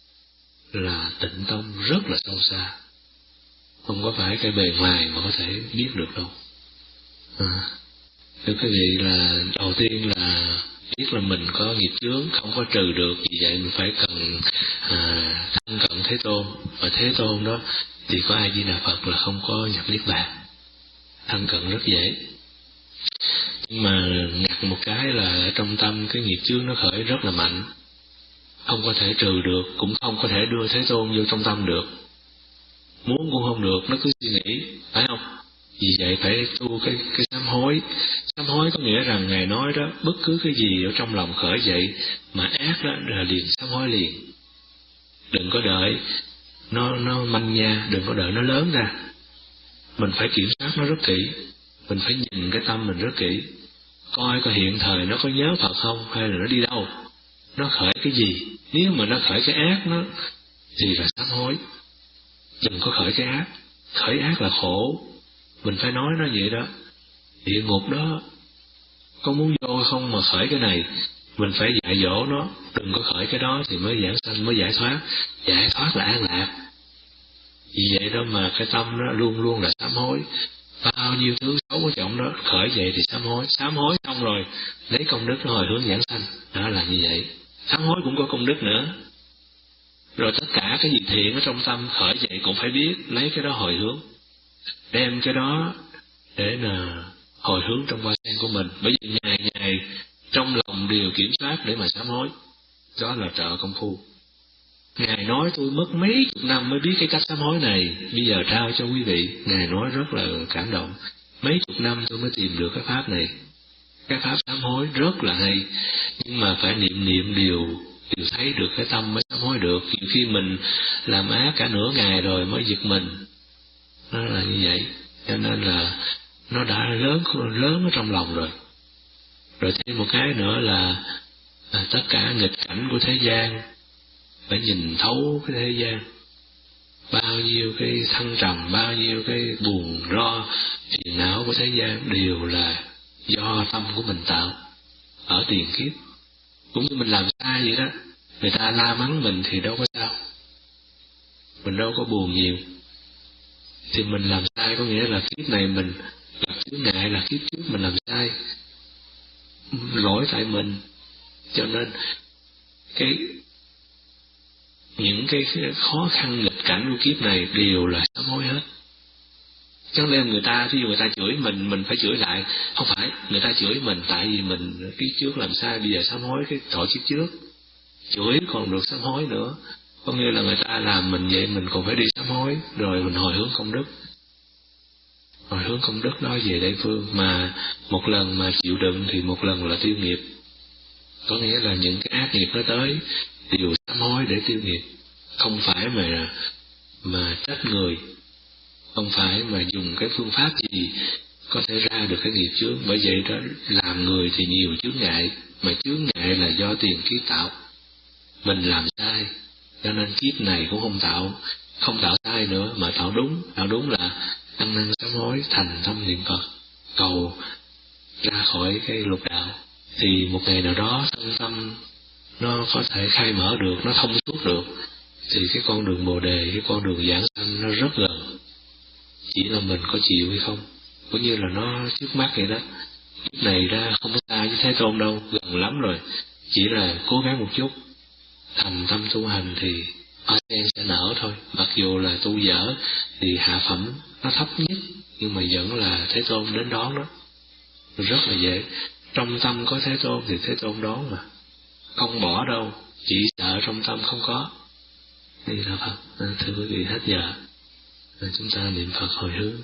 Speaker 1: là Tịnh Tông rất là sâu xa, không có phải cái bề ngoài mà có thể biết được đâu. À, thưa quý vị, là đầu tiên là biết là mình có nghiệp chướng không có trừ được, vì vậy mình phải cần à, thân cận Thế Tôn. Và Thế Tôn đó thì có A Di Đà Phật là không có nhập niết bàn, thân cận rất dễ. Nhưng mà ngặt một cái là ở trong tâm cái nghiệp chướng nó khởi rất là mạnh, không có thể trừ được, cũng không có thể đưa Thế Tôn vô trong tâm được, muốn cũng không được, nó cứ suy nghĩ, phải không? Vì vậy phải tu cái cái sám hối. Sám hối có nghĩa rằng Ngài nói đó, bất cứ cái gì ở trong lòng khởi dậy mà ác đó là liền sám hối liền. Đừng có đợi nó nó manh nha, đừng có đợi nó lớn ra. Mình phải kiểm soát nó rất kỹ, mình phải nhìn cái tâm mình rất kỹ, coi coi hiện thời nó có nhớ Phật không, hay là nó đi đâu, nó khởi cái gì. Nếu mà nó khởi cái ác nó thì là sám hối. Đừng có khởi cái ác, khởi ác là khổ. Mình phải nói nó vậy đó. Địa ngục đó có muốn vô không mà khởi cái này, mình phải dạy dỗ nó, đừng có khởi cái đó thì mới giảng sanh, mới giải thoát. Giải thoát là an lạc. Vì vậy đó mà cái tâm nó luôn luôn là sám hối. Bao nhiêu thứ xấu ở trong đó khởi dậy thì sám hối. Sám hối xong rồi lấy công đức nó hồi hướng giảng sanh. Đó là như vậy. Sám hối cũng có công đức nữa. Rồi tất cả cái gì thiện ở trong tâm khởi dậy cũng phải biết, lấy cái đó hồi hướng, đem cái đó để là hồi hướng trong hoa sen của mình. Bởi vì ngày ngày trong lòng đều kiểm soát để mà sám hối. Đó là trợ công phu. Ngài nói tôi mất mấy chục năm mới biết cái cách sám hối này, bây giờ trao cho quý vị. Ngài nói rất là cảm động. Mấy chục năm tôi mới tìm được cái pháp này. Cái pháp sám hối rất là hay, nhưng mà phải niệm niệm điều đều thấy được cái tâm mới sám hối được. Nhiều khi mình làm ác cả nửa ngày rồi mới giật mình. Nó là như vậy. Cho nên là nó đã lớn lớn ở trong lòng rồi. Rồi thêm một cái nữa là à, tất cả nghịch cảnh của thế gian phải nhìn thấu cái thế gian. Bao nhiêu cái thăng trầm, bao nhiêu cái buồn ro, phiền não của thế gian đều là do tâm của mình tạo ở tiền kiếp. Cũng như mình làm sai vậy đó, người ta la mắng mình thì đâu có sao, mình đâu có buồn nhiều. Thì mình làm sai có nghĩa là kiếp này mình gặp chướng ngại, là kiếp trước mình làm sai, lỗi tại mình. Cho nên cái những cái khó khăn nghịch cảnh của kiếp này đều là sám hối hết. Chẳng lẽ người ta, ví dụ người ta chửi mình, mình phải chửi lại? Không phải, người ta chửi mình tại vì mình kiếp trước làm sai, bây giờ sám hối cái tội kiếp trước. Chửi còn được sám hối nữa. Có nghĩa là người ta làm mình vậy, mình còn phải đi sám hối, rồi mình hồi hướng công đức. Hồi hướng công đức đó về Tây Phương. Mà một lần mà chịu đựng thì một lần là tiêu nghiệp. Có nghĩa là những cái ác nghiệp nó tới đều sám hối để tiêu nghiệp. Không phải mà mà trách người, không phải mà dùng cái phương pháp gì có thể ra được cái nghiệp chướng. Bởi vậy đó, làm người thì nhiều chướng ngại, mà chướng ngại là do tiền kiếp tạo. Mình làm sai, cho nên kiếp này cũng không tạo, không tạo sai nữa mà tạo đúng. Tạo đúng là ăn năn sám hối, thành tâm niệm Phật, cầu ra khỏi cái lục đạo. Thì một ngày nào đó thân tâm nó có thể khai mở được, nó thông suốt được, thì cái con đường Bồ Đề, cái con đường giảng sanh nó rất gần. Chỉ là mình có chịu hay không, cũng như là nó trước mắt vậy đó. Lúc này ra không có xa với Thế Tôn đâu, gần lắm rồi, chỉ là cố gắng một chút, thành tâm tu hành thì hoa sen sẽ nở thôi. Mặc dù là tu dở thì hạ phẩm nó thấp nhất, nhưng mà vẫn là Thế Tôn đến đón đó, rất là dễ. Trong tâm có Thế Tôn thì Thế Tôn đón mà, không bỏ đâu, chỉ sợ trong tâm không có. Đây là Phật. Thưa quý vị, hết giờ chúng ta niệm Phật hồi hướng.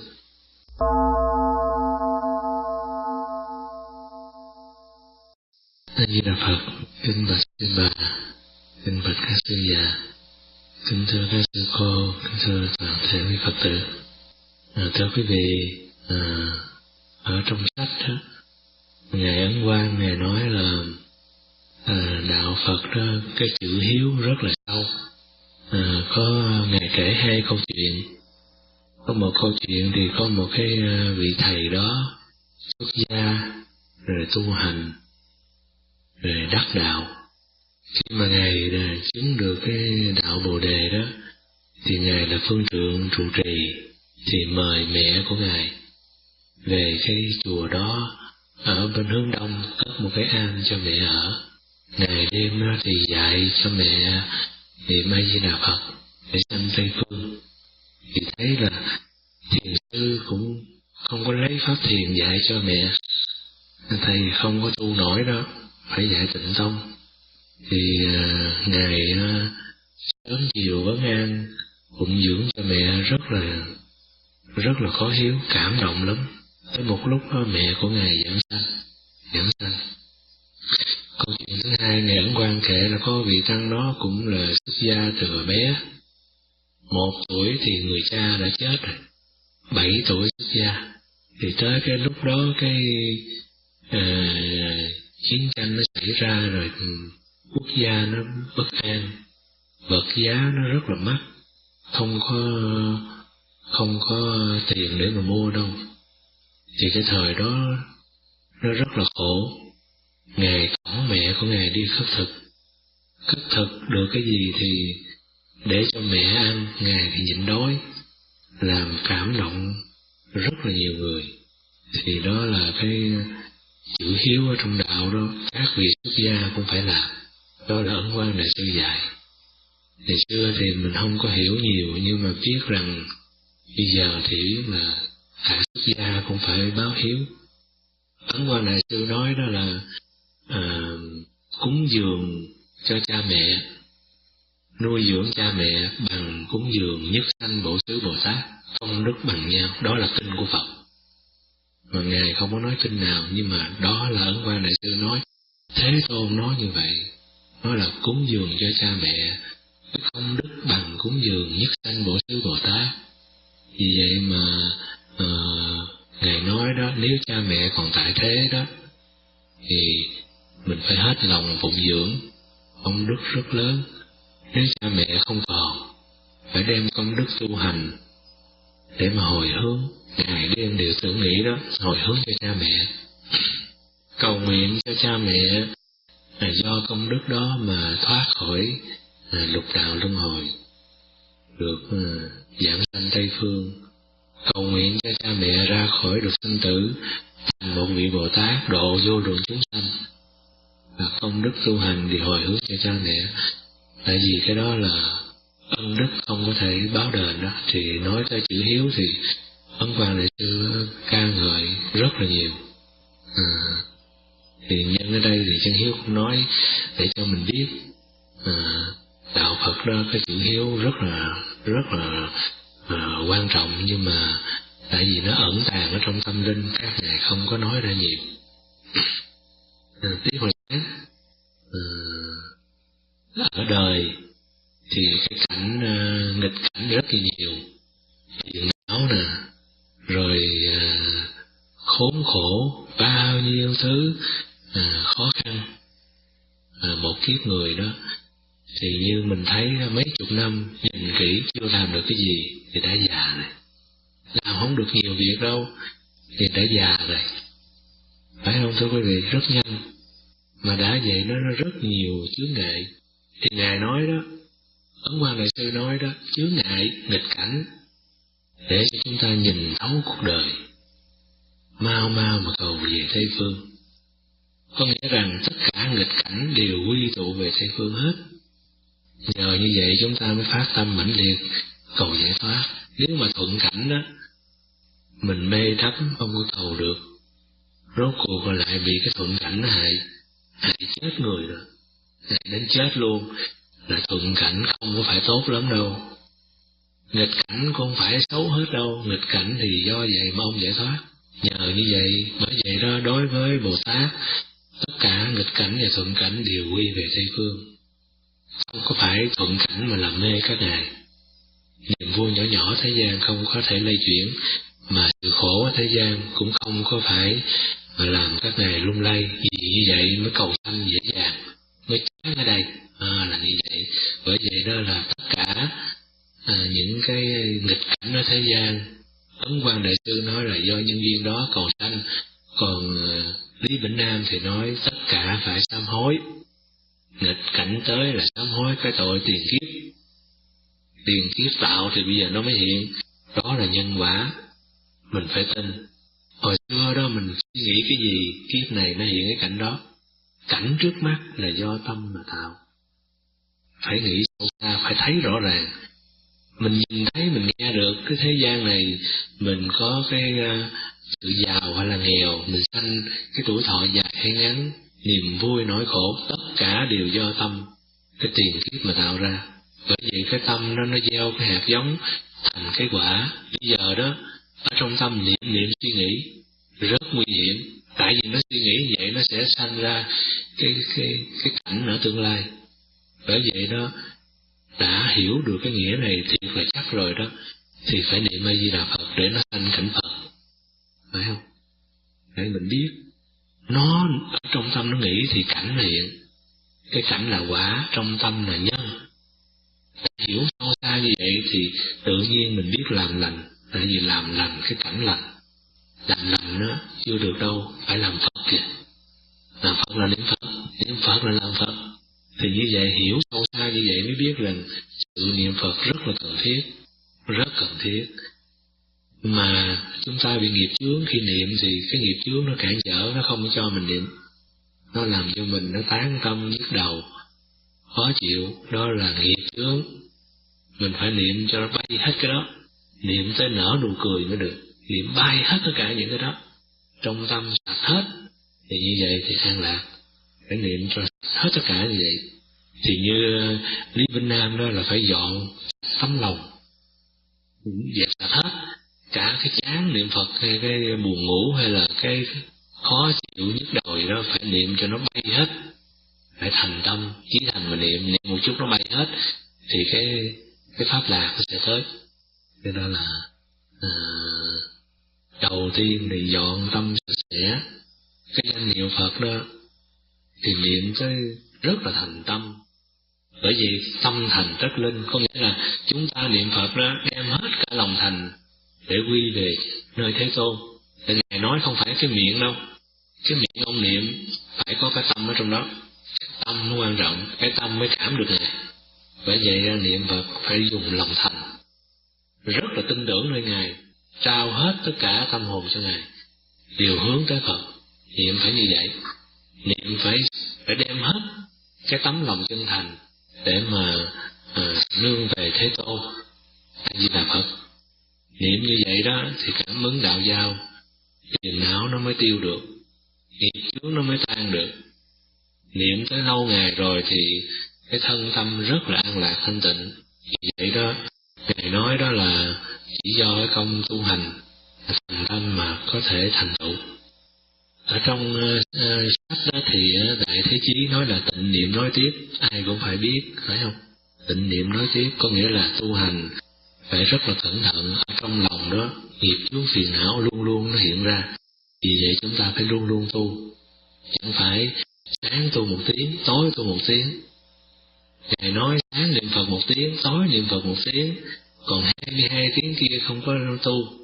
Speaker 1: A Di Đà Phật. Kính bạch sư bà, kính bạch các sư già, kính thưa các sư cô, kính thưa toàn thể quý Phật tử. À, thưa quý vị, à, ở trong sách đó, Ngài Ấn Quang Ngài nói là à, đạo Phật đó, cái chữ hiếu rất là sâu. À, có Ngài kể hai câu chuyện. Có một câu chuyện thì có một cái vị thầy đó xuất gia rồi tu hành rồi đắc đạo. Khi mà Ngài chứng được cái đạo Bồ Đề đó thì Ngài là phương trượng trụ trì, thì mời mẹ của Ngài về cái chùa đó ở bên hướng đông, cất một cái am cho mẹ ở. Ngày đêm đó thì dạy cho mẹ niệm A Di Đà Phật để sanh Tây Phương. Thì thấy là thiền sư cũng không có lấy pháp thiền dạy cho mẹ, thầy không có tu nổi đó, phải dạy Tịnh Tông. Thì uh, Ngài uh, sớm chiều vấn an phụng dưỡng cho mẹ rất là rất là có hiếu, cảm động lắm. Tới một lúc đó mẹ của Ngài giảng sanh, giảng sanh. Câu chuyện thứ hai Ngài Ấn Quang kể là có vị tăng đó cũng là xuất gia từ hồi bé. Một tuổi thì người cha đã chết rồi, bảy tuổi xuất gia. Thì tới cái lúc đó cái à, chiến tranh nó xảy ra rồi, quốc gia nó bất an, vật giá nó rất là mắc, không có không có tiền để mà mua đâu. Thì cái thời đó nó rất là khổ. Ngài cõng mẹ của Ngài đi khất thực. Khất thực được cái gì thì để cho mẹ ăn, Ngài thì nhịn đói, làm cảm động rất là nhiều người. Thì đó là cái chữ hiếu ở trong đạo đó, các vị xuất gia cũng phải làm. Đó là Ấn Quang Đại Sư dạy. Ngày xưa thì mình không có hiểu nhiều, nhưng mà biết rằng bây giờ thì biết là hạ xuất gia cũng phải báo hiếu. Ấn Quang Đại Sư nói đó là à, cúng dường cho cha mẹ, nuôi dưỡng cha mẹ bằng cúng dường nhất sanh Bổ Xứ Bồ Tát, công đức bằng nhau. Đó là kinh của Phật. Mà Ngài không có nói kinh nào, nhưng mà đó là Ấn Quang Đại Sư nói. Thế Tôn nói như vậy, nói là cúng dường cho cha mẹ, cái công đức bằng cúng dường nhất sanh Bổ Xứ Bồ Tát. Vì vậy mà uh, Ngài nói đó, nếu cha mẹ còn tại thế đó thì mình phải hết lòng phụng dưỡng, công đức rất lớn. Nếu cha mẹ không còn, phải đem công đức tu hành để mà hồi hướng. Ngày đêm đều tưởng nghĩ đó, hồi hướng cho cha mẹ, cầu nguyện cho cha mẹ là do công đức đó mà thoát khỏi à, lục đạo luân hồi, được à, giảng sanh Tây Phương. Cầu nguyện cho cha mẹ ra khỏi được sinh tử, thành một vị Bồ Tát độ vô lượng chúng sanh. Và công đức tu hành thì hồi hướng cho cha mẹ. Tại vì cái đó là ân đức không có thể báo đền đó. Thì nói tới chữ hiếu thì Ấn Quang Đại Sư ca ngợi rất là nhiều. À, thì nhân ở đây thì chân hiếu cũng nói để cho mình biết à, đạo Phật đó cái chữ hiếu rất là rất là à, quan trọng, nhưng mà tại vì nó ẩn tàng ở trong tâm linh, các ngài không có nói ra nhiều. À, tiếp hồi à, ở đời thì cái cảnh uh, nghịch cảnh rất là nhiều, phiền não nè, rồi uh, khốn khổ, bao nhiêu thứ uh, khó khăn. Uh, một kiếp người đó thì như mình thấy mấy chục năm nhìn kỹ chưa làm được cái gì thì đã già rồi, làm không được nhiều việc đâu thì đã già rồi, phải không thưa quý vị? Rất nhanh mà đã vậy nó, nó rất nhiều chướng ngại. Thì Ngài nói đó, Ấn Quang Đại Sư nói đó, chướng ngại, nghịch cảnh, để cho chúng ta nhìn thấu cuộc đời, mau mau mà cầu về Tây Phương. Có nghĩa rằng tất cả nghịch cảnh đều quy tụ về Tây Phương hết. Nhờ như vậy chúng ta mới phát tâm mãnh liệt cầu giải thoát. Nếu mà thuận cảnh đó, mình mê đắm không có cầu được, rốt cuộc rồi lại bị cái thuận cảnh nó hại, hại chết người rồi, hại đến chết luôn. Là thuận cảnh không có phải tốt lắm đâu, nghịch cảnh cũng không phải xấu hết đâu, nghịch cảnh thì do vậy mà ông giải thoát. Nhờ như vậy, bởi vậy đó, đối với Bồ Tát, tất cả nghịch cảnh và thuận cảnh đều quy về Tây Phương. Không có phải thuận cảnh mà làm mê các ngài. Niềm vui nhỏ nhỏ thế gian không có thể lay chuyển, mà sự khổ ở thế gian cũng không có phải mà làm các ngài lung lay. Vì như vậy mới cầu sanh dễ dàng, mới chán ở đây, à, là như vậy. Bởi vậy đó là tất cả à, những cái nghịch cảnh ở thế gian, Ấn Quang Đại Sư nói là do nhân duyên đó cầu sanh. Còn uh, Lý Bỉnh Nam thì nói tất cả phải sám hối. Nghịch cảnh tới là sám hối cái tội tiền kiếp. Tiền kiếp tạo thì bây giờ nó mới hiện. Đó là nhân quả. Mình phải tin. Hồi xưa đó mình suy nghĩ cái gì, kiếp này nó hiện cái cảnh đó. Cảnh trước mắt là do tâm mà tạo. Phải nghĩ sâu xa, phải thấy rõ ràng. Mình nhìn thấy, mình nghe được cái thế gian này, mình có cái uh, sự giàu hay là nghèo, mình sanh cái tuổi thọ dài hay ngắn, niềm vui nỗi khổ, tất cả đều do tâm, cái tiền kiếp mà tạo ra. Bởi vậy cái tâm nó nó gieo cái hạt giống thành cái quả. Bây giờ đó, ở trong tâm niệm niệm suy nghĩ rất nguy hiểm, tại vì nó suy nghĩ như vậy nó sẽ sanh ra cái cái cái cảnh ở tương lai. Bởi vậy đó, đã hiểu được cái nghĩa này thiệt là chắc rồi đó, thì phải niệm A Di Đà Phật để nó sanh cảnh Phật, phải không? Để mình biết nó ở trong tâm nó nghĩ thì cảnh hiện, cái cảnh là quả, trong tâm là nhân. Hiểu sâu xa như vậy thì tự nhiên mình biết làm lành, tại vì làm lành cái cảnh lành. Làm lành nó chưa được đâu, phải làm Phật kìa. Làm Phật là niệm Phật, niệm Phật là làm Phật. Thì như vậy, hiểu sâu xa như vậy mới biết rằng sự niệm Phật rất là cần thiết, rất cần thiết. Mà chúng ta bị nghiệp chướng, khi niệm thì cái nghiệp chướng nó cản trở, nó không cho mình niệm. Nó làm cho mình nó tán tâm, nhức đầu, khó chịu, đó là nghiệp chướng. Mình phải niệm cho nó bay hết cái đó, niệm tới nở nụ cười mới được, niệm bay hết tất cả những cái đó, trong tâm sạch hết, thì như vậy thì an lạc. Phải niệm cho hết tất cả như vậy. Thì như Lý Vĩnh Nam đó là phải dọn tấm lòng, dẹp sạch hết cả cái chán niệm Phật hay cái buồn ngủ hay là cái khó chịu nhức đầu gì đó, phải niệm cho nó bay hết, phải thành tâm chí thành mà niệm, niệm một chút nó bay hết thì cái cái pháp lạc nó sẽ tới. Cái đó là à, đầu tiên thì dọn tâm sạch sẽ. Cái danh niệm Phật đó thì niệm tới rất là thành tâm, bởi vì tâm thành tất linh, có nghĩa là chúng ta niệm Phật đó đem hết cả lòng thành để quy về nơi Thế Tôn. Thì Ngài nói không phải cái miệng đâu, cái miệng ông niệm phải có cái tâm ở trong đó, tâm nó quan trọng, cái tâm mới cảm được Ngài. Bởi vậy niệm Phật phải dùng lòng thành, rất là tin tưởng nơi Ngài, trao hết tất cả tâm hồn cho Ngài, đều hướng tới Phật. Niệm phải như vậy, niệm phải phải đem hết cái tấm lòng chân thành để mà à, nương về Thế Tôn A Di Đà Phật. Niệm như vậy đó thì cảm ứng đạo giao, phiền não nó mới tiêu được, nghiệp chướng nó mới tan được. Niệm tới lâu ngày rồi thì cái thân tâm rất là an lạc thanh tịnh. Vì vậy đó, Ngài nói đó là chỉ do cái công tu hành thành tâm mà có thể thành tựu. Ở trong uh, sách đó thì uh, Đại Thế Chí nói là tịnh niệm nói tiếp, ai cũng phải biết, phải không? Tịnh niệm nói tiếp có nghĩa là tu hành phải rất là cẩn thận. Ở trong lòng đó, nghiệp chướng phiền não luôn luôn nó hiện ra. Vì vậy chúng ta phải luôn luôn tu, chẳng phải sáng tu một tiếng, tối tu một tiếng. Ngài nói sáng niệm Phật một tiếng, tối niệm Phật một tiếng, còn hai mươi hai tiếng kia không có tu.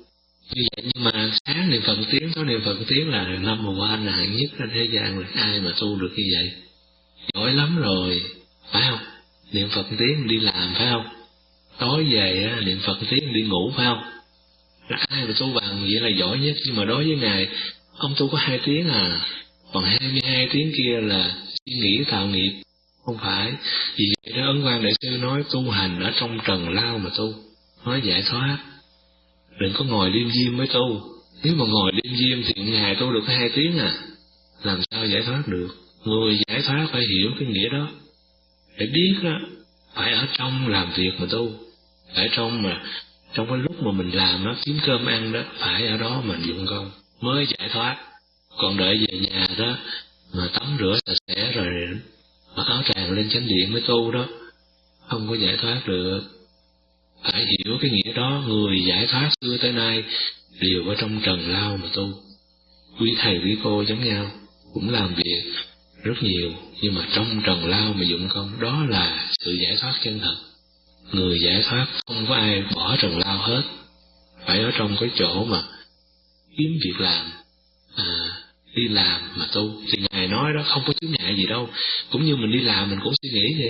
Speaker 1: Như vậy nhưng mà sáng niệm Phật tiếng, tối niệm Phật tiếng là năm mùa qua là hạng nhất trên thế gian, là ai mà tu được như vậy? Giỏi lắm rồi, phải không? Niệm Phật tiếng đi làm, phải không? Tối về niệm Phật tiếng đi ngủ, phải không? Là ai mà tu bằng vậy là giỏi nhất. Nhưng mà đối với Ngài, ông tu có hai tiếng à, còn hai mươi hai tiếng kia là suy nghĩ tạo nghiệp. Không phải. Vì vậy đó Ấn Quang Đại Sư nói tu hành ở trong trần lao mà tu, nói giải thoát. Đừng có ngồi liêm diêm mới tu. Nếu mà ngồi liêm diêm thì Ngài tu được hai tiếng à, làm sao giải thoát được? Người giải thoát phải hiểu cái nghĩa đó, phải biết đó, phải ở trong làm việc mà tu. Ở trong mà, trong cái lúc mà mình làm đó, kiếm cơm ăn đó, phải ở đó mà dụng công mới giải thoát. Còn đợi về nhà đó mà tắm rửa sạch sẽ rồi mặc áo tràng lên chánh điện mới tu đó, không có giải thoát được. Phải hiểu cái nghĩa đó. Người giải thoát xưa tới nay đều ở trong trần lao mà tu. Quý thầy quý cô giống nhau, cũng làm việc rất nhiều, nhưng mà trong trần lao mà dụng công, đó là sự giải thoát chân thật. Người giải thoát không có ai bỏ trần lao hết, phải ở trong cái chỗ mà kiếm việc làm, à, đi làm mà tu. Thì Ngài nói đó không có chướng ngại gì đâu. Cũng như mình đi làm mình cũng suy nghĩ vậy.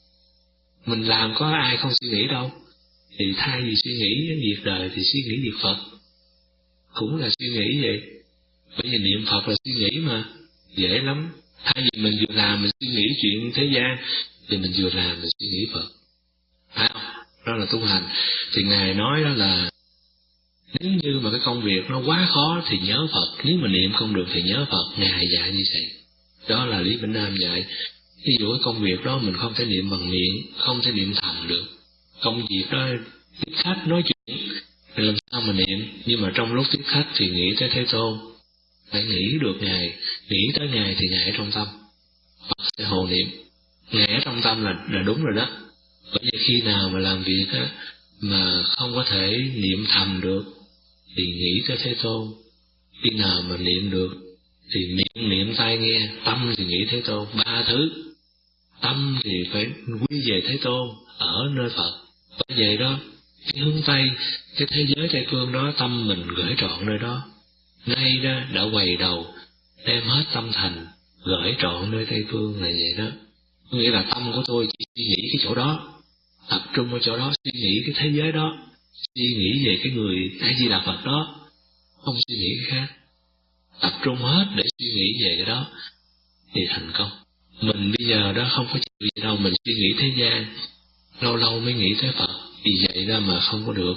Speaker 1: Mình làm có ai không suy nghĩ đâu. Thì thay vì suy nghĩ việc đời thì suy nghĩ việc Phật, cũng là suy nghĩ vậy. Bởi vì niệm Phật là suy nghĩ mà, dễ lắm. Thay vì mình vừa làm mình suy nghĩ chuyện thế gian, thì mình vừa làm mình suy nghĩ Phật, phải không? Đó là tu hành. Thì Ngài nói đó là nếu như mà cái công việc nó quá khó thì nhớ Phật, nếu mà niệm không được thì nhớ Phật. Ngài dạy như vậy. Đó là Lý Vĩnh Nam dạy. Ví dụ cái công việc đó mình không thể niệm bằng miệng, không thể niệm thầm được. Công việc đó tiếp khách nói chuyện thì làm sao mà niệm? Nhưng mà trong lúc tiếp khách thì nghĩ tới Thế Tôn, phải nghĩ được Ngài, nghĩ tới Ngài thì Ngài ở trong tâm, Phật sẽ hộ niệm. Ngài ở trong tâm là là đúng rồi đó. Bởi vì khi nào mà làm việc á mà không có thể niệm thầm được thì nghĩ tới Thế Tôn. Khi nào mà niệm được thì miệng niệm, tai nghe, tâm thì nghĩ Thế Tôn. Ba thứ. Tâm thì phải quy về Thế Tôn, ở nơi Phật. Bởi vậy đó, cái hướng Tây, cái thế giới Tây Phương đó, tâm mình gửi trọn nơi đó. Nay đó đã quay đầu, đem hết tâm thành, gửi trọn nơi Tây Phương là vậy đó. Có nghĩa là tâm của tôi chỉ suy nghĩ cái chỗ đó, tập trung ở chỗ đó, suy nghĩ cái thế giới đó, suy nghĩ về cái người A Di Đà Phật đó, không suy nghĩ cái khác. Tập trung hết để suy nghĩ về cái đó thì thành công. Mình bây giờ đó không có chịu gì đâu, mình suy nghĩ thế gian, lâu lâu mới nghĩ tới Phật, vì vậy ra mà không có được,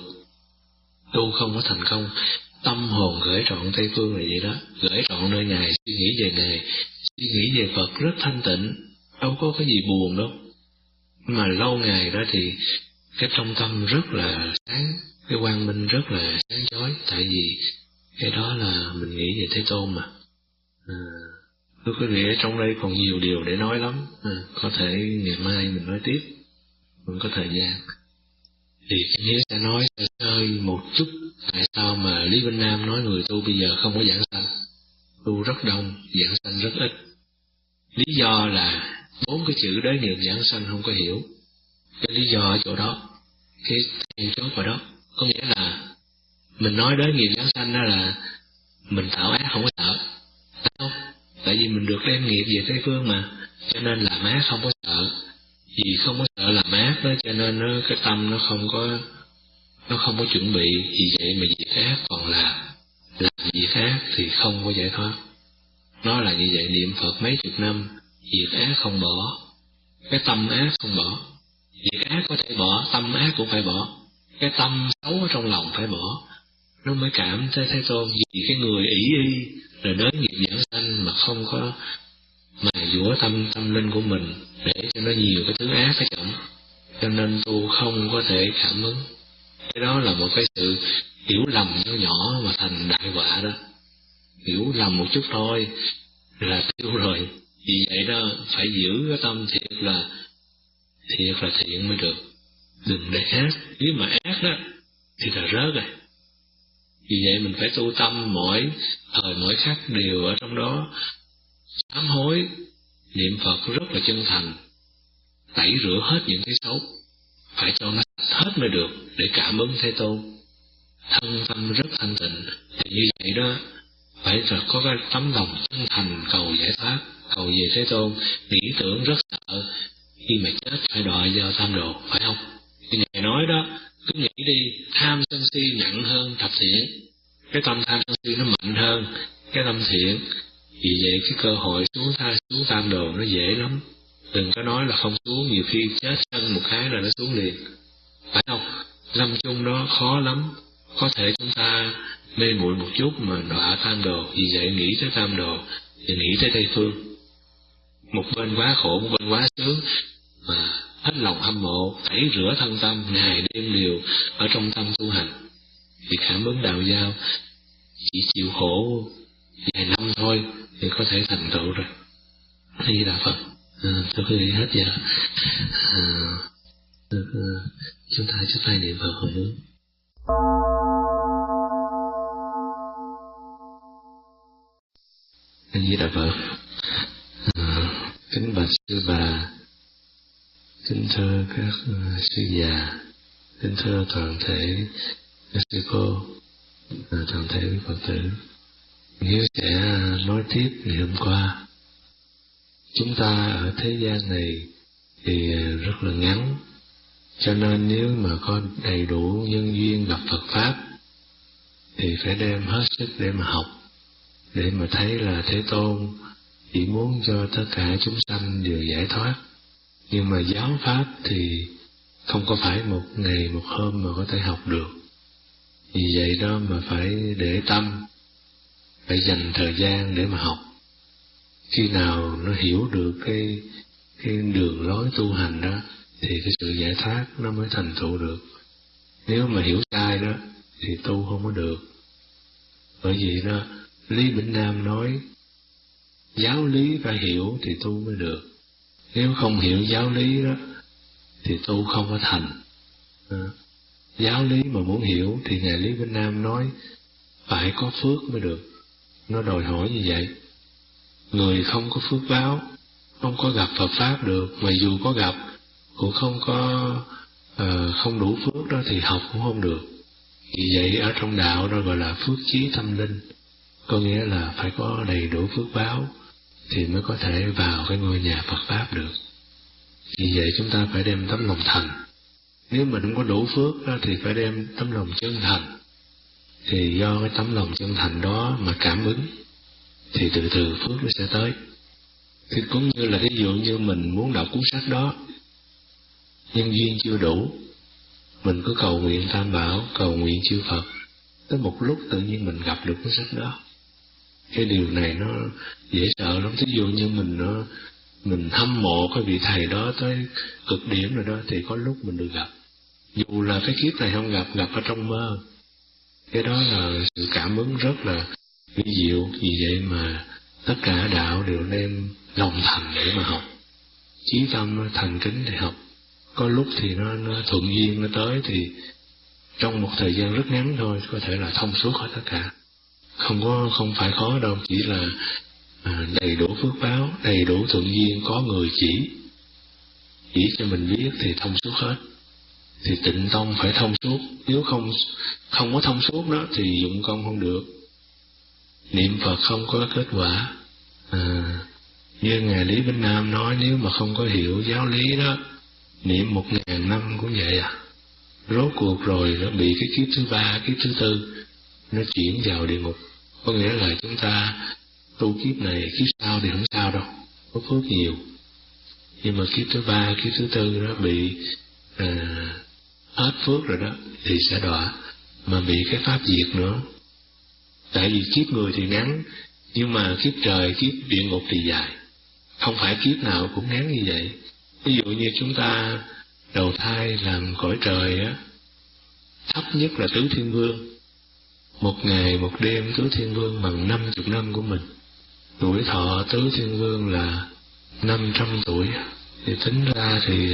Speaker 1: tu không có thành công. Tâm hồn gửi trọn Tây Phương là vậy đó, gửi trọn nơi Ngài, suy nghĩ về Ngài, suy nghĩ về Phật rất thanh tịnh, đâu có cái gì buồn đâu. Mà lâu ngày đó thì cái trong tâm rất là sáng, cái quang minh rất là sáng chói, tại vì cái đó là mình nghĩ về Thế Tôn mà. À, thưa quý vị, ở trong đây còn nhiều điều để nói lắm, à, có thể ngày mai mình nói tiếp, mình có thời gian. Thì cái nghĩa sẽ nói sơ sơ một chút tại sao mà Lý Vĩnh Nam nói người tu bây giờ không có giảng sanh, tu rất đông, giảng sanh rất ít. Lý do là bốn cái chữ đới nghiệp giảng sanh không có hiểu. Cái lý do ở chỗ đó, cái then chốt vào đó, có nghĩa là mình nói đới nghiệp giảng sanh đó là mình tạo ác không có sợ, phải không? Tại vì mình được đem nghiệp về Tây Phương mà, cho nên làm ác không có sợ. Vì không có sợ làm ác đó, cho nên nó, cái tâm nó không có nó không có chuẩn bị. Vì vậy mà việc ác còn làm, làm việc ác thì không có giải thoát. Nó là như vậy, niệm Phật mấy chục năm, việc ác không bỏ, cái tâm ác không bỏ. Việc ác có thể bỏ, tâm ác cũng phải bỏ. Cái tâm xấu ở trong lòng phải bỏ, nó mới cảm thấy Thế Tôn. Vì cái người ỷ y rồi đới nghiệp giảng sanh mà không có mài dũa tâm tâm linh của mình để cho nó nhiều cái thứ ác ở trong, cho nên tu không có thể cảm ứng. Cái đó là một cái sự hiểu lầm nhỏ nhỏ mà thành đại họa đó. Hiểu lầm một chút thôi là tiêu rồi. Vì vậy đó phải giữ cái tâm thiệt là thiệt là thiện mới được, đừng để ác. Nếu mà ác đó thì là rớt rồi. Vì vậy mình phải tu tâm mỗi thời mỗi khắc đều ở trong đó sám hối, niệm Phật rất là chân thành, tẩy rửa hết những cái xấu, phải cho nó hết mới được để cảm ứng Thế Tôn. thân tâm rất thanh tịnh, thì như vậy đó phải là có cái tấm lòng chân thành cầu giải thoát, cầu về Thế Tôn, nghĩ tưởng rất sợ khi mà chết phải đọa vào tam đồ, phải không? Thì Ngài nói đó, cứ nghĩ đi, tham sân si nặng hơn thập thiện, cái tâm tham sân si nó mạnh hơn cái tâm thiện, vì vậy cái cơ hội xuống tha xuống tam đồ nó dễ lắm. Đừng có nói là không xuống, nhiều khi chết sân một cái là nó xuống liền, phải không? Lâm chung đó khó lắm, có thể chúng ta mê muội một chút mà đọa tam đồ, vì vậy nghĩ tới tam đồ thì nghĩ tới Tây Phương, một bên quá khổ một bên quá sướng, mà hết lòng hâm mộ, tẩy rửa thân tâm ngày đêm đều ở trong tâm tu hành. Vì cảm ứng đạo giao chỉ chịu khổ vài năm thôi thì có thể thành tựu rồi. Thì Đạo Phật. À, tôi quý vị hết giờ. À, được, à, chúng ta chắp tay niệm Phật hồi hướng. A Di Đà Phật. À, kính bạch sư bà, kính thưa các uh, sư già, kính thưa toàn thể các sư cô, uh, toàn thể quý Phật tử. Hiếu sẽ nói tiếp ngày hôm qua. Chúng ta ở thế gian này thì rất là ngắn, cho nên nếu mà có đầy đủ nhân duyên gặp Phật Pháp thì phải đem hết sức để mà học, để mà thấy là Thế Tôn chỉ muốn cho tất cả chúng sanh đều giải thoát. Nhưng mà giáo Pháp thì không có phải một ngày một hôm mà có thể học được. Vì vậy đó mà phải để tâm, phải dành thời gian để mà học. Khi nào nó hiểu được cái cái đường lối tu hành đó thì cái sự giải thoát nó mới thành tựu được. Nếu mà hiểu sai đó thì tu không có được. Bởi vì đó Lý Bỉnh Nam nói giáo lý phải hiểu thì tu mới được. Nếu không hiểu giáo lý đó thì tu không có thành. À, giáo lý mà muốn hiểu thì Ngài Lý Bỉnh Nam nói phải có phước mới được. Nó đòi hỏi như vậy. Người không có phước báo, không có gặp Phật Pháp được, mà dù có gặp cũng không có uh, không đủ phước đó thì học cũng không được. Vì vậy ở trong đạo đó gọi là phước chí tâm linh, có nghĩa là phải có đầy đủ phước báo thì mới có thể vào cái ngôi nhà Phật Pháp được. Vì vậy chúng ta phải đem tấm lòng thành. Nếu mình không có đủ phước đó thì phải đem tấm lòng chân thành. Thì do cái tấm lòng chân thành đó mà cảm ứng thì từ từ phước nó sẽ tới. Thì cũng như là ví dụ như mình muốn đọc cuốn sách đó, nhân duyên chưa đủ, mình cứ cầu nguyện Tam Bảo, cầu nguyện chư Phật, tới một lúc tự nhiên mình gặp được cuốn sách đó. Cái điều này nó dễ sợ lắm. Thí dụ như mình nó mình hâm mộ cái vị thầy đó tới cực điểm rồi đó thì có lúc mình được gặp. Dù là cái kiếp này không gặp, gặp ở trong mơ. Cái đó là sự cảm ứng rất là vi diệu. Vì vậy mà tất cả đạo đều đem lòng thành để mà học, chí tâm thành kính để học. Có lúc thì nó, nó thuận duyên nó tới thì trong một thời gian rất ngắn thôi có thể là thông suốt hết tất cả. Không có không phải khó đâu, chỉ là à, đầy đủ phước báo, đầy đủ thuận duyên, có người chỉ chỉ cho mình biết thì thông suốt hết. Thì Tịnh Tông phải thông suốt, nếu không không có thông suốt đó thì dụng công không được, niệm Phật không có kết quả. À, như Ngài Lý Bỉnh Nam nói, nếu mà không có hiểu giáo lý đó, niệm một ngàn năm cũng vậy à. Rốt cuộc rồi nó bị cái kiếp thứ ba, kiếp thứ tư nó chuyển vào địa ngục. Có nghĩa là chúng ta tu kiếp này, kiếp sau thì không sao đâu, có phước nhiều. Nhưng mà kiếp thứ ba, kiếp thứ tư nó bị à, hết phước rồi đó thì sẽ đọa, mà bị cái pháp diệt nữa. Tại vì kiếp người thì ngắn, nhưng mà kiếp trời, kiếp địa ngục thì dài. Không phải kiếp nào cũng ngắn như vậy. Ví dụ như chúng ta đầu thai làm cõi trời á, thấp nhất là tứ thiên vương. Một ngày một đêm tứ thiên vương bằng năm chục năm của mình. Tuổi thọ tứ thiên vương là năm trăm tuổi. Thì tính ra thì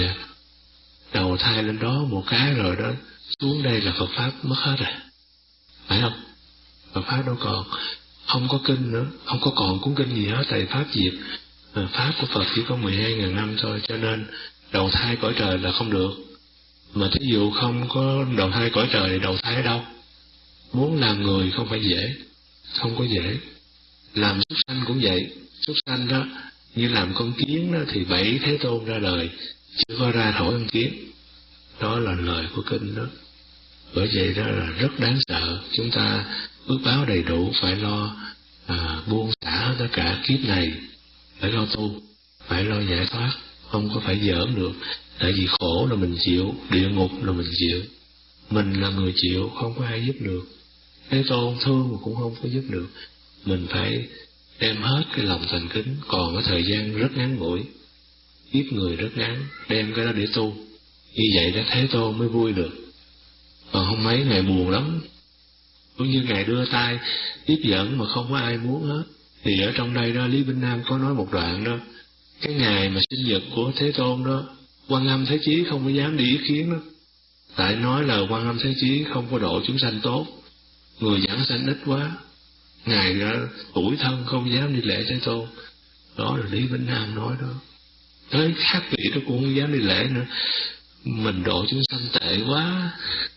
Speaker 1: đầu thai lên đó một cái rồi đó, xuống đây là Phật Pháp mất hết rồi. Phải không? Phật Pháp đâu còn, không có kinh nữa, không có còn cuốn kinh gì hết, tại Pháp diệt. Pháp của Phật chỉ có mười hai nghìn năm thôi, cho nên đầu thai cõi trời là không được. Mà thí dụ không có đầu thai cõi trời thì đầu thai ở đâu? Muốn làm người không phải dễ, không có dễ. Làm súc sanh cũng vậy. Súc sanh đó, như làm con kiến đó, thì bảy Thế Tôn ra đời, chưa có ra thổi con kiến. Đó là lời của kinh đó. Bởi vậy đó là rất đáng sợ. Chúng ta ước báo đầy đủ, phải lo à, buông xả tất cả kiếp này, phải lo tu, phải lo giải thoát, không có phải giỡn được. Tại vì khổ là mình chịu, địa ngục là mình chịu, mình là người chịu, không có ai giúp được. Thế Tôn thương mà cũng không có giúp được. Mình phải đem hết cái lòng thành kính, còn cái thời gian rất ngắn ngủi, kiếp người rất ngắn, đem cái đó để tu. Như vậy đó Thế Tôn mới vui được. Còn không mấy Ngài buồn lắm. Cũng như Ngài đưa tay tiếp dẫn mà không có ai muốn hết. Thì ở trong đây đó, Lý Vinh Nam có nói một đoạn đó, cái ngày mà sinh nhật của Thế Tôn đó, Quan Âm Thế Chí không có dám đi ý kiến đó. Tại nói là Quan Âm Thế Chí không có độ chúng sanh tốt, người giảng sanh ít quá. Ngài đã tủi thân không dám đi lễ Thế Tôn. Đó là Lý Vinh Nam nói đó. Tới khác vị đó cũng không dám đi lễ nữa. Mình độ chúng sanh tệ quá,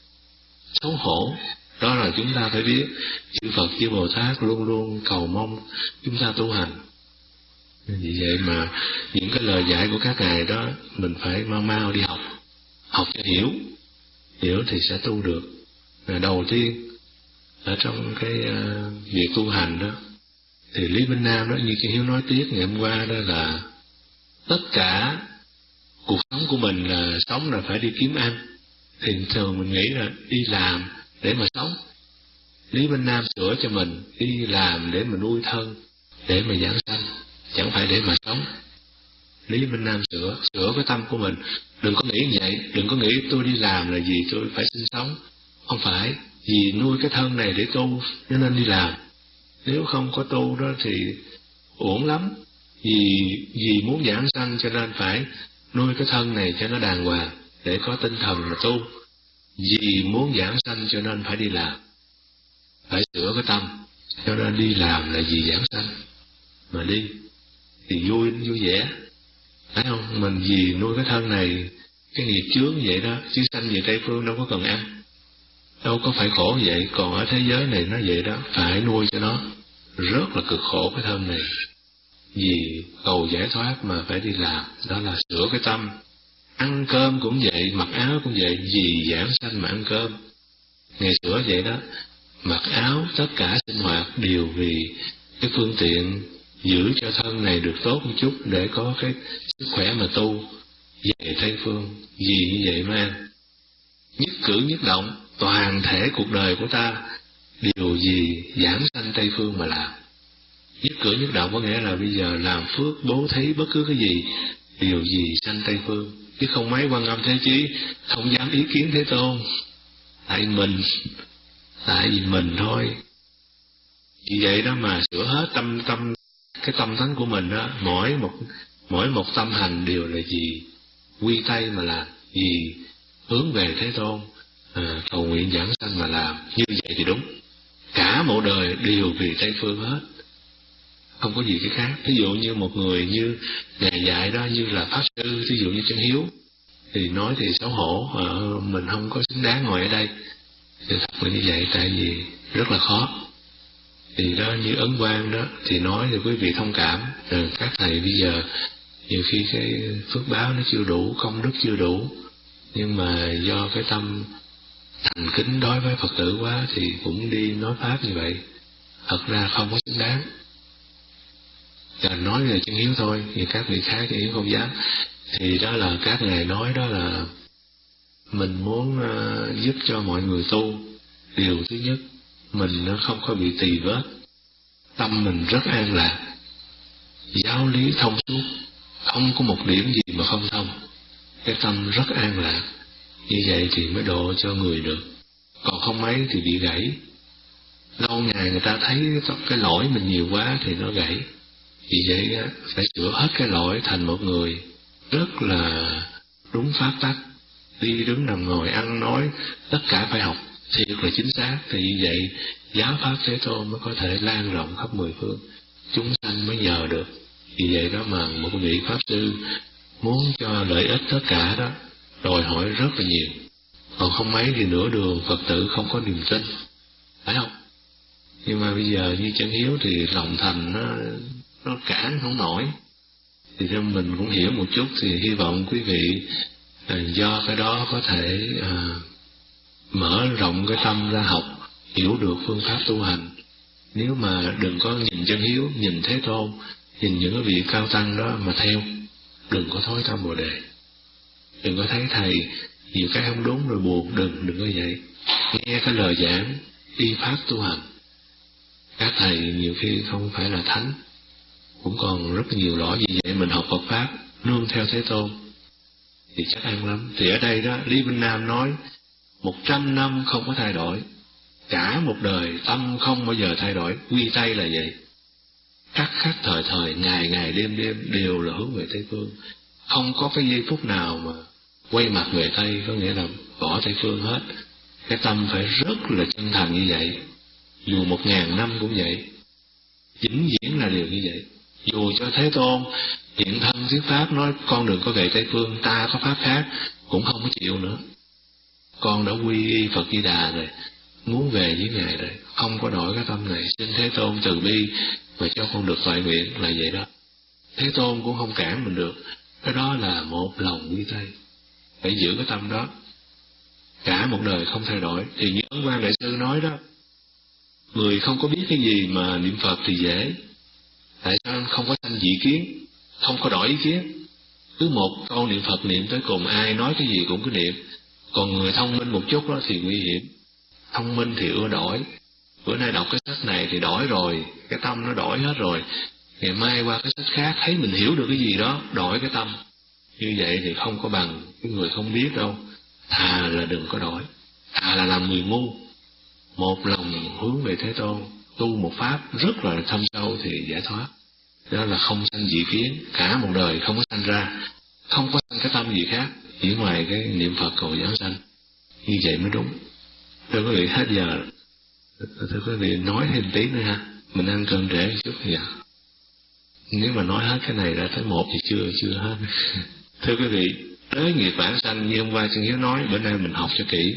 Speaker 1: xấu hổ. Đó là chúng ta phải biết, chư Phật chư Bồ Tát luôn luôn cầu mong chúng ta tu hành. Vì vậy mà những cái lời dạy của các ngài đó, mình phải mau mau đi học, học cho hiểu, hiểu thì sẽ tu được. Là đầu tiên ở trong cái uh, việc tu hành đó, thì Lý Vinh Nam đó, như cái Hiếu nói tiếp ngày hôm qua đó, là tất cả cuộc sống của mình là sống là phải đi kiếm ăn. Thì thường mình nghĩ là đi làm để mà sống. Lý Vinh Nam sửa cho mình, đi làm để mà nuôi thân, để mà giảng sanh, chẳng phải để mà sống. Lý Vinh Nam sửa, sửa cái tâm của mình. Đừng có nghĩ như vậy, đừng có nghĩ tôi đi làm là vì tôi phải sinh sống. Không phải, vì nuôi cái thân này để tu cho nên đi làm. Nếu không có tu đó thì uổng lắm. Vì, vì muốn giảng sanh cho nên phải nuôi cái thân này cho nó đàng hoàng, để có tinh thần mà tu. Vì muốn giảng sanh cho nên phải đi làm, phải sửa cái tâm, cho nên đi làm là vì giảng sanh. Mà đi thì vui vui vẻ, phải không? Mình vì nuôi cái thân này, cái nghiệp chướng như vậy đó, chứ sanh về Tây Phương đâu có cần ăn, đâu có phải khổ vậy. Còn ở thế giới này nó vậy đó, phải nuôi cho nó, rất là cực khổ cái thân này. Vì cầu giải thoát mà phải đi làm, đó là sửa cái tâm. Ăn cơm cũng vậy, mặc áo cũng vậy, vì giảng sanh mà ăn cơm. Ngày sửa vậy đó, mặc áo, tất cả sinh hoạt đều vì cái phương tiện giữ cho thân này được tốt một chút, để có cái sức khỏe mà tu về Tây Phương. Vì như vậy mà nhất cử nhất động, toàn thể cuộc đời của ta đều vì giảng sanh Tây Phương mà làm. Nhất cử nhất động có nghĩa là bây giờ làm phước bố thí bất cứ cái gì đều vì sanh Tây Phương. Chứ không mấy Quan Âm Thế Chí không dám ý kiến Thế Tôn. Tại mình, tại vì mình thôi. Vì vậy đó mà sửa hết tâm tâm cái tâm thánh của mình đó, mỗi một mỗi một tâm hành đều là vì quy Tây mà làm, vì hướng về Thế Tôn, à, cầu nguyện giảng sanh mà làm. Như vậy thì đúng. Cả một đời đều vì Tây Phương hết, không có gì cái khác. Ví dụ như một người như Ngài dạy đó, như là Pháp Sư, ví dụ như Chân Hiếu, thì nói thì xấu hổ, à, mình không có xứng đáng ngồi ở đây. Thì thật là như vậy, tại vì rất là khó. Thì đó, như Ấn Quang đó, thì nói thì quý vị thông cảm, à, các thầy bây giờ nhiều khi cái phước báo nó chưa đủ, công đức chưa đủ, nhưng mà do cái tâm thành kính đối với Phật tử quá thì cũng đi nói Pháp như vậy. Thật ra không có xứng đáng. Giờ nói về Chân Hiếu thôi, thì các vị khác Chân Hiếu không dám. Thì đó là các ngài nói đó là mình muốn uh, giúp cho mọi người tu. Điều thứ nhất, mình nó không có bị tì vết, tâm mình rất an lạc, giáo lý thông suốt, không có một điểm gì mà không thông, cái tâm rất an lạc. Như vậy thì mới độ cho người được. Còn không mấy thì bị gãy. Lâu ngày người ta thấy cái lỗi mình nhiều quá thì nó gãy. Vì vậy phải sửa hết cái lỗi thành một người rất là đúng pháp tắc, đi đứng nằm ngồi ăn nói tất cả phải học thiệt là chính xác. Thì như vậy giáo pháp Thế Tôn mới có thể lan rộng khắp mười phương, chúng sanh mới nhờ được. Vì vậy đó mà một vị Pháp Sư muốn cho lợi ích tất cả đó, đòi hỏi rất là nhiều. Còn không mấy thì nửa đường Phật tử không có niềm tin, phải không? Nhưng mà bây giờ như chân hiếu thì lòng thành nó nó cản không nổi, thì cho mình cũng hiểu một chút, thì hy vọng quý vị à, do cái đó có thể à, mở rộng cái tâm ra học, hiểu được phương pháp tu hành. Nếu mà đừng có nhìn chân hiếu, nhìn Thế Tôn, nhìn những cái vị cao tăng đó mà theo, đừng có thối tâm Bồ Đề, đừng có thấy thầy nhiều cái không đúng rồi buồn, đừng đừng có vậy. Nghe cái lời giảng y pháp tu hành. Các thầy nhiều khi không phải là thánh, cũng còn rất nhiều lỗi, vì vậy mình học Phật pháp nương theo Thế Tôn thì chắc ăn lắm. Thì ở đây đó, Lý Vinh Nam nói một trăm năm không có thay đổi, cả một đời tâm không bao giờ thay đổi. Quy Tây là vậy, khắc khắc thời thời, ngày ngày đêm đêm đều là hướng về Tây Phương, không có cái giây phút nào mà quay mặt về Tây, có nghĩa là bỏ Tây Phương hết. Cái tâm phải rất là chân thành như vậy, dù một ngàn năm cũng vậy, vĩnh viễn là điều như vậy. Dù cho Thế Tôn hiện thân thuyết pháp nói con đừng có về Tây Phương, ta có pháp khác, cũng không có chịu nữa. Con đã quy y Phật Di Đà rồi, muốn về với Ngài rồi, không có đổi cái tâm này. Xin Thế Tôn từ bi mà cho con được toại nguyện, là vậy đó. Thế Tôn cũng không cản mình được. Cái đó là một lòng quy Tây, phải giữ cái tâm đó, cả một đời không thay đổi. Thì như Ấn Quang Đại Sư nói đó, người không có biết cái gì mà niệm Phật thì dễ. Tại sao không có sanh dị kiến, không có đổi ý kiến, cứ một câu niệm Phật niệm tới cùng, ai nói cái gì cũng cứ niệm. Còn người thông minh một chút đó thì nguy hiểm. Thông minh thì ưa đổi, bữa nay đọc cái sách này thì đổi rồi, cái tâm nó đổi hết rồi, ngày mai qua cái sách khác thấy mình hiểu được cái gì đó, đổi cái tâm. Như vậy thì không có bằng cái người không biết đâu. Thà là đừng có đổi, thà là làm người ngu, một lòng hướng về Thế Tôn, tu một pháp rất là thâm sâu thì giải thoát. Đó là không sanh dị kiến, cả một đời không có sanh ra, không có sanh cái tâm gì khác chỉ ngoài cái niệm Phật cầu giảng sanh. Như vậy mới đúng. Thưa quý vị, hết giờ. Thưa quý vị, nói thêm tí nữa ha, mình ăn cơm trễ một chút vậy. Nếu mà nói hết cái này ra tới một thì chưa chưa hết. Thưa quý vị, đới nghiệp bản sanh như hôm qua Chân Hiếu nói, bữa nay mình học cho kỹ.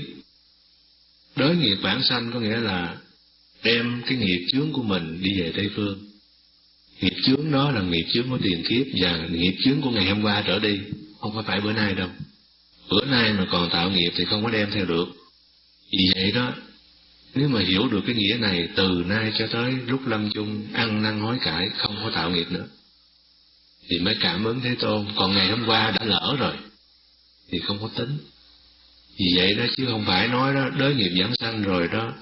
Speaker 1: Đới nghiệp bản sanh có nghĩa là đem cái nghiệp chướng của mình đi về Tây Phương. Nghiệp chướng đó là nghiệp chướng của tiền kiếp và nghiệp chướng của ngày hôm qua trở đi, không phải bữa nay đâu. Bữa nay mà còn tạo nghiệp thì không có đem theo được. Vì vậy đó, nếu mà hiểu được cái nghĩa này, từ nay cho tới lúc lâm chung ăn năn hối cải, không có tạo nghiệp nữa, thì mới cảm ứng Thế Tôn. Còn ngày hôm qua đã lỡ rồi thì không có tính. Vì vậy đó, chứ không phải nói đó đới nghiệp giảng sanh rồi đó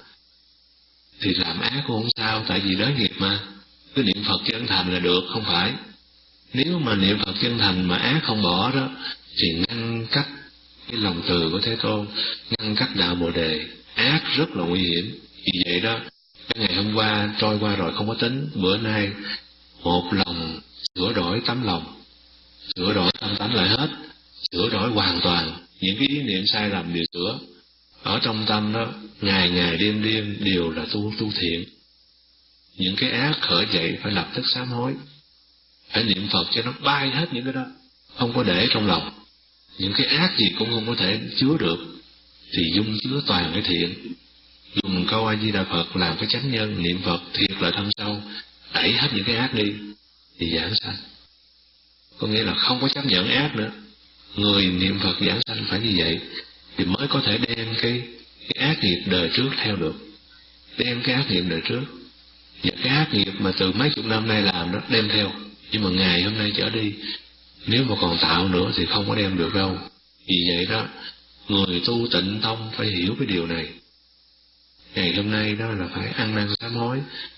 Speaker 1: thì làm ác cũng không sao, tại vì đới nghiệp mà, cứ niệm Phật chân thành là được. Không phải, nếu mà niệm Phật chân thành mà ác không bỏ đó thì ngăn cách cái lòng từ của Thế Tôn, ngăn cách đạo Bồ Đề, ác rất là nguy hiểm. Vì vậy đó, cái ngày hôm qua trôi qua rồi không có tính, bữa nay một lòng sửa đổi tấm lòng, sửa đổi tâm tánh lại hết, sửa đổi hoàn toàn những cái ý niệm sai lầm đều sửa. Ở trong tâm đó, ngày ngày đêm đêm đều là tu tu thiện. Những cái ác khởi dậy phải lập tức sám hối, phải niệm Phật cho nó bay hết những cái đó, không có để trong lòng. Những cái ác gì cũng không có thể chứa được, thì dung chứa toàn cái thiện. Dùng câu A Di Đà Phật làm cái chánh nhân, niệm Phật thiệt là thâm sâu, đẩy hết những cái ác đi thì giảng sanh. Có nghĩa là không có chấp nhận ác nữa. Người niệm Phật giảng sanh phải như vậy thì mới có thể đem cái, cái ác nghiệp đời trước theo được, đem cái ác nghiệp đời trước và cái ác nghiệp mà từ mấy chục năm nay làm đó đem theo. Nhưng mà ngày hôm nay trở đi, nếu mà còn tạo nữa thì không có đem được đâu. Vì vậy đó, người tu Tịnh Tông phải hiểu cái điều này. Ngày hôm nay đó là phải ăn năn sám hối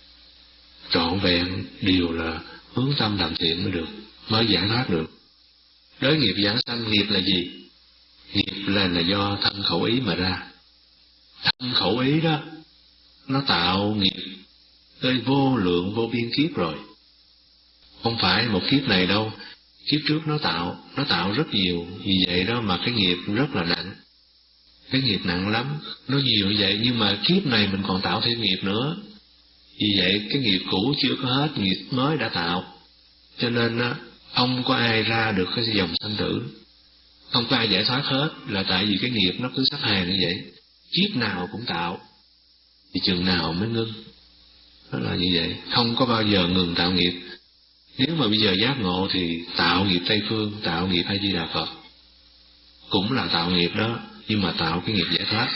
Speaker 1: trọn vẹn, đều là hướng tâm làm thiện mới được, mới giải thoát được. Đới nghiệp giảng sanh, nghiệp là gì? Nghiệp là là do thân khẩu ý mà ra. Thân khẩu ý đó, nó tạo nghiệp tới vô lượng vô biên kiếp rồi. Không phải một kiếp này đâu, kiếp trước nó tạo, nó tạo rất nhiều. Vì vậy đó mà cái nghiệp rất là nặng. Cái nghiệp nặng lắm, nó nhiều như vậy, nhưng mà kiếp này mình còn tạo thêm nghiệp nữa. Vì vậy cái nghiệp cũ chưa có hết, nghiệp mới đã tạo. Cho nên á, không có ai ra được cái dòng sanh tử, không có ai giải thoát hết, là tại vì cái nghiệp nó cứ sắp hàng như vậy, kiếp nào cũng tạo. thì chừng nào mới ngưng. Đó là như vậy, không có bao giờ ngừng tạo nghiệp. Nếu mà bây giờ giác ngộ thì tạo nghiệp Tây Phương, tạo nghiệp A Di Đà Phật, cũng là tạo nghiệp đó, nhưng mà tạo cái nghiệp giải thoát.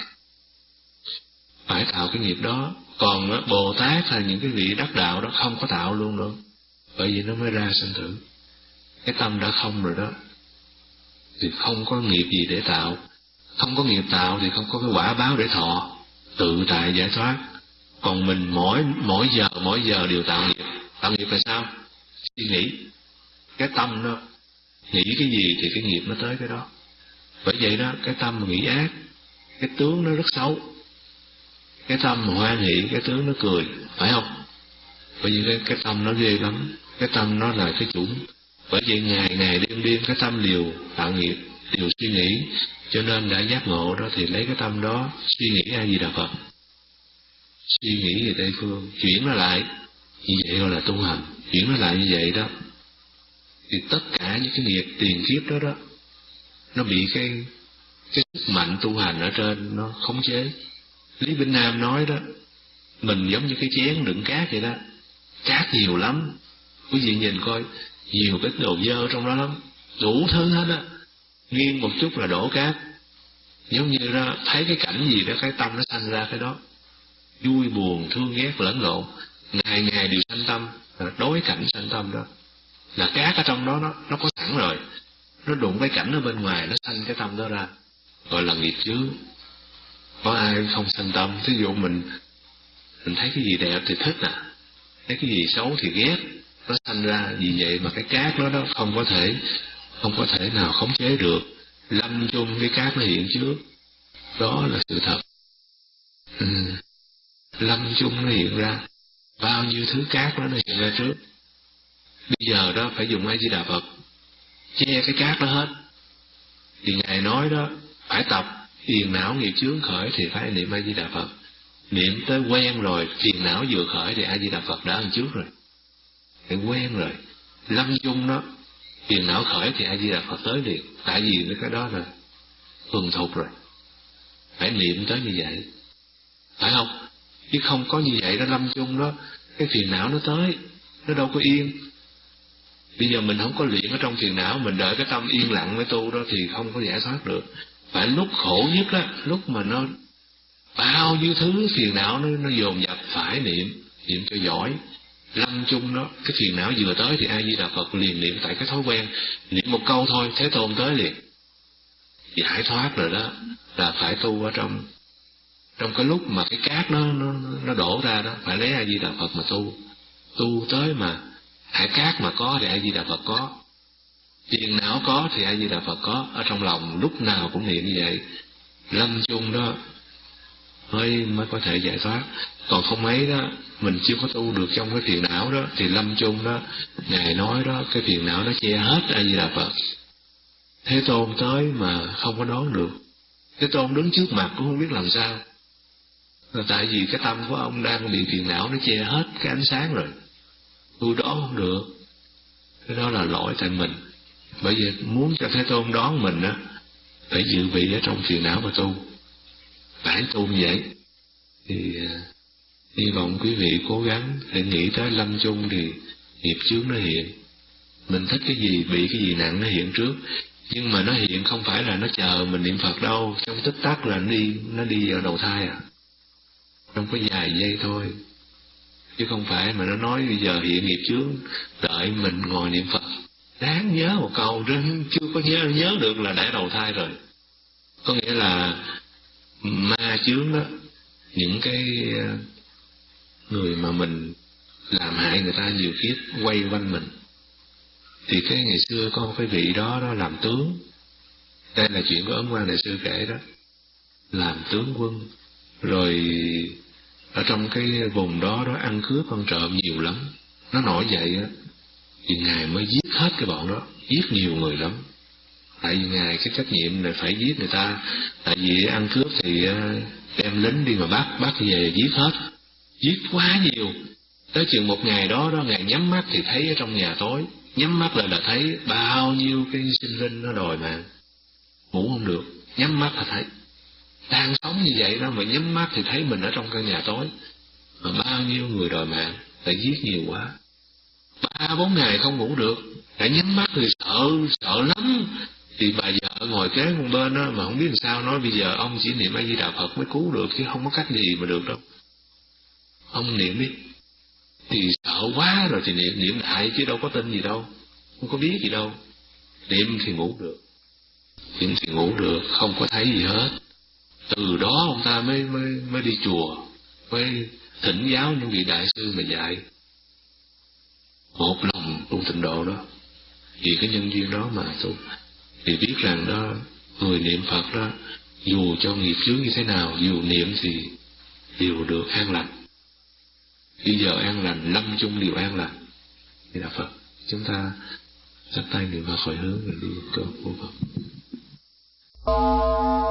Speaker 1: Phải tạo cái nghiệp đó. Còn đó, Bồ Tát hay những cái vị đắc đạo đó không có tạo luôn nữa, bởi vì nó mới ra sinh tử. Cái tâm đã không rồi đó, thì không có nghiệp gì để tạo. Không có nghiệp tạo thì không có cái quả báo để thọ, tự tại giải thoát. Còn mình mỗi mỗi giờ mỗi giờ đều tạo nghiệp. Tạo nghiệp là sao? Suy nghĩ. Cái tâm nó nghĩ cái gì thì cái nghiệp nó tới cái đó. Bởi vậy đó, cái tâm mà nghĩ ác, cái tướng nó rất xấu. Cái tâm mà hoan hỷ, cái tướng nó cười, phải không? Bởi vì cái, cái tâm nó ghê lắm. Cái tâm nó là cái chủng. Bởi vậy ngày ngày đêm đêm cái tâm đều tạo nghiệp, đều suy nghĩ. Cho nên đã giác ngộ đó thì lấy cái tâm đó suy nghĩ A Di Đà Phật, suy nghĩ về Tây Phương, chuyển nó lại. Như vậy gọi là tu hành. Chuyển nó lại như vậy đó, thì tất cả những cái nghiệp tiền kiếp đó đó, nó bị cái cái sức mạnh tu hành ở trên nó khống chế. Lý Vĩnh Nam nói đó, mình giống như cái chén đựng cát vậy đó, cát nhiều lắm. Quý vị nhìn coi, nhiều cái đồ dơ trong đó lắm, đủ thứ hết á. Nghiêng một chút là đổ cát. Giống như đó, thấy cái cảnh gì đó, cái tâm nó sanh ra cái đó. Vui buồn, thương ghét lẫn lộn, ngày ngày đều sanh tâm, đối cảnh sanh tâm đó. Là cát ở trong đó nó, nó có sẵn rồi. Nó đụng cái cảnh ở bên ngoài, nó sanh cái tâm đó ra, gọi là nghiệp chướng. Có ai không sanh tâm? Thí dụ mình mình thấy cái gì đẹp thì thích à, thấy cái gì xấu thì ghét, nó sanh ra. Vì vậy mà cái cát đó đó không có thể không có thể nào khống chế được. Lâm chung cái cát nó hiện trước, đó là sự thật. Ừ. Lâm chung nó hiện ra, bao nhiêu thứ cát đó nó hiện ra trước. Bây giờ đó phải dùng A Di Đà Phật che cái cát đó hết. Thì Ngài nói đó, phải tập phiền não nghiệp chướng khởi thì phải niệm A Di Đà Phật. Niệm tới quen rồi, phiền não vừa khởi thì A Di Đà Phật đã ăn trước rồi. Phải quen rồi. Lâm chung đó, phiền não khởi thì A Di Đà Phật tới liền. Tại vì cái đó là thuần thục rồi. Phải niệm tới như vậy, phải không? Chứ không có như vậy đó, lâm chung đó, cái phiền não nó tới, nó đâu có yên. Bây giờ mình không có luyện ở trong phiền não, mình đợi cái tâm yên lặng mới tu đó thì không có giải thoát được. Phải lúc khổ nhất á, lúc mà nó bao nhiêu thứ phiền não nó, nó dồn dập, phải niệm, niệm cho giỏi. Lâm chung đó, cái phiền não vừa tới thì A Di Đà Phật liền niệm tại cái thói quen. Niệm một câu thôi, Thế Tôn tới liền. Giải thoát rồi đó, là phải tu ở trong trong cái lúc mà cái cát nó nó nó đổ ra đó, phải lấy A Di Đà Phật mà tu. Tu tới mà hải cát mà có thì A Di Đà Phật có, phiền não có thì A Di Đà Phật có, ở trong lòng lúc nào cũng niệm như vậy. Lâm chung đó mới mới có thể giải thoát. Còn không mấy đó, mình chưa có tu được trong cái phiền não đó thì lâm chung đó, Ngài nói đó, cái phiền não nó che hết A Di Đà Phật. Thế Tôn tới mà không có đón được. Thế Tôn đứng trước mặt cũng không biết làm sao. Là tại vì cái tâm của ông đang bị phiền não nó che hết cái ánh sáng rồi. Tôi đón không được. Cái đó là lỗi tại mình. Bởi vì muốn cho Thế Tôn đón mình á, phải dự bị ở trong phiền não mà tu. Phải tu như vậy. Thì hy vọng quý vị cố gắng để nghĩ tới lâm chung thì nghiệp chướng nó hiện. Mình thích cái gì, bị cái gì nặng nó hiện trước. Nhưng mà nó hiện không phải là nó chờ mình niệm Phật đâu. Trong tích tắc là nó đi, nó đi vào đầu thai à. Trong có vài giây thôi. Chứ không phải mà nó nói bây giờ hiện nghiệp chướng, đợi mình ngồi niệm Phật. Đáng nhớ một câu, chưa có nhớ nhớ được là đã đầu thai rồi. Có nghĩa là ma chướng đó, những cái người mà mình làm hại người ta nhiều kiếp quay quanh mình. Thì cái ngày xưa có một cái vị đó đó làm tướng. Đây là chuyện của Ấn Quang Đại Sư kể đó. Làm tướng quân. Rồi ở trong cái vùng đó đó ăn cướp ăn trộm nhiều lắm. Nó nổi dậy á, thì Ngài mới giết hết cái bọn đó, giết nhiều người lắm. Tại vì Ngài cái trách nhiệm là phải giết người ta. Tại vì ăn cướp thì đem lính đi mà bắt, bắt về giết hết. Giết quá nhiều. Tới chừng một ngày đó đó, Ngài nhắm mắt thì thấy ở trong nhà tối, nhắm mắt là đã thấy bao nhiêu cái sinh linh nó đòi mạng. Ngủ không được, nhắm mắt là thấy. đang sống như vậy đó mà nhắm mắt thì thấy mình ở trong căn nhà tối, mà bao nhiêu người đòi mạng, tại giết nhiều quá, ba bốn ngày không ngủ được, đã nhắm mắt thì sợ sợ lắm. Thì bà vợ ngồi kế một bên đó mà không biết làm sao, nói bây giờ ông chỉ niệm A Di Đà Phật mới cứu được, chứ không có cách gì mà được đâu, ông niệm đi. Thì sợ quá rồi thì niệm niệm đại, chứ đâu có tin gì đâu, không có biết gì đâu. Niệm thì ngủ được, niệm thì ngủ được, không có thấy gì hết. Từ đó ông ta mới mới mới đi chùa, mới thỉnh giáo những vị đại sư mà dạy, một lòng tu tịnh độ đó. Vì cái nhân duyên đó mà tu, thì biết rằng đó, người niệm Phật đó, dù cho nghiệp chướng như thế nào, dù niệm thì đều được an lành. Bây giờ an lành, lâm chung đều an lành. Thì là Phật, chúng ta chắp tay niệm Phật hồi hướng rồi đi cầu của Phật.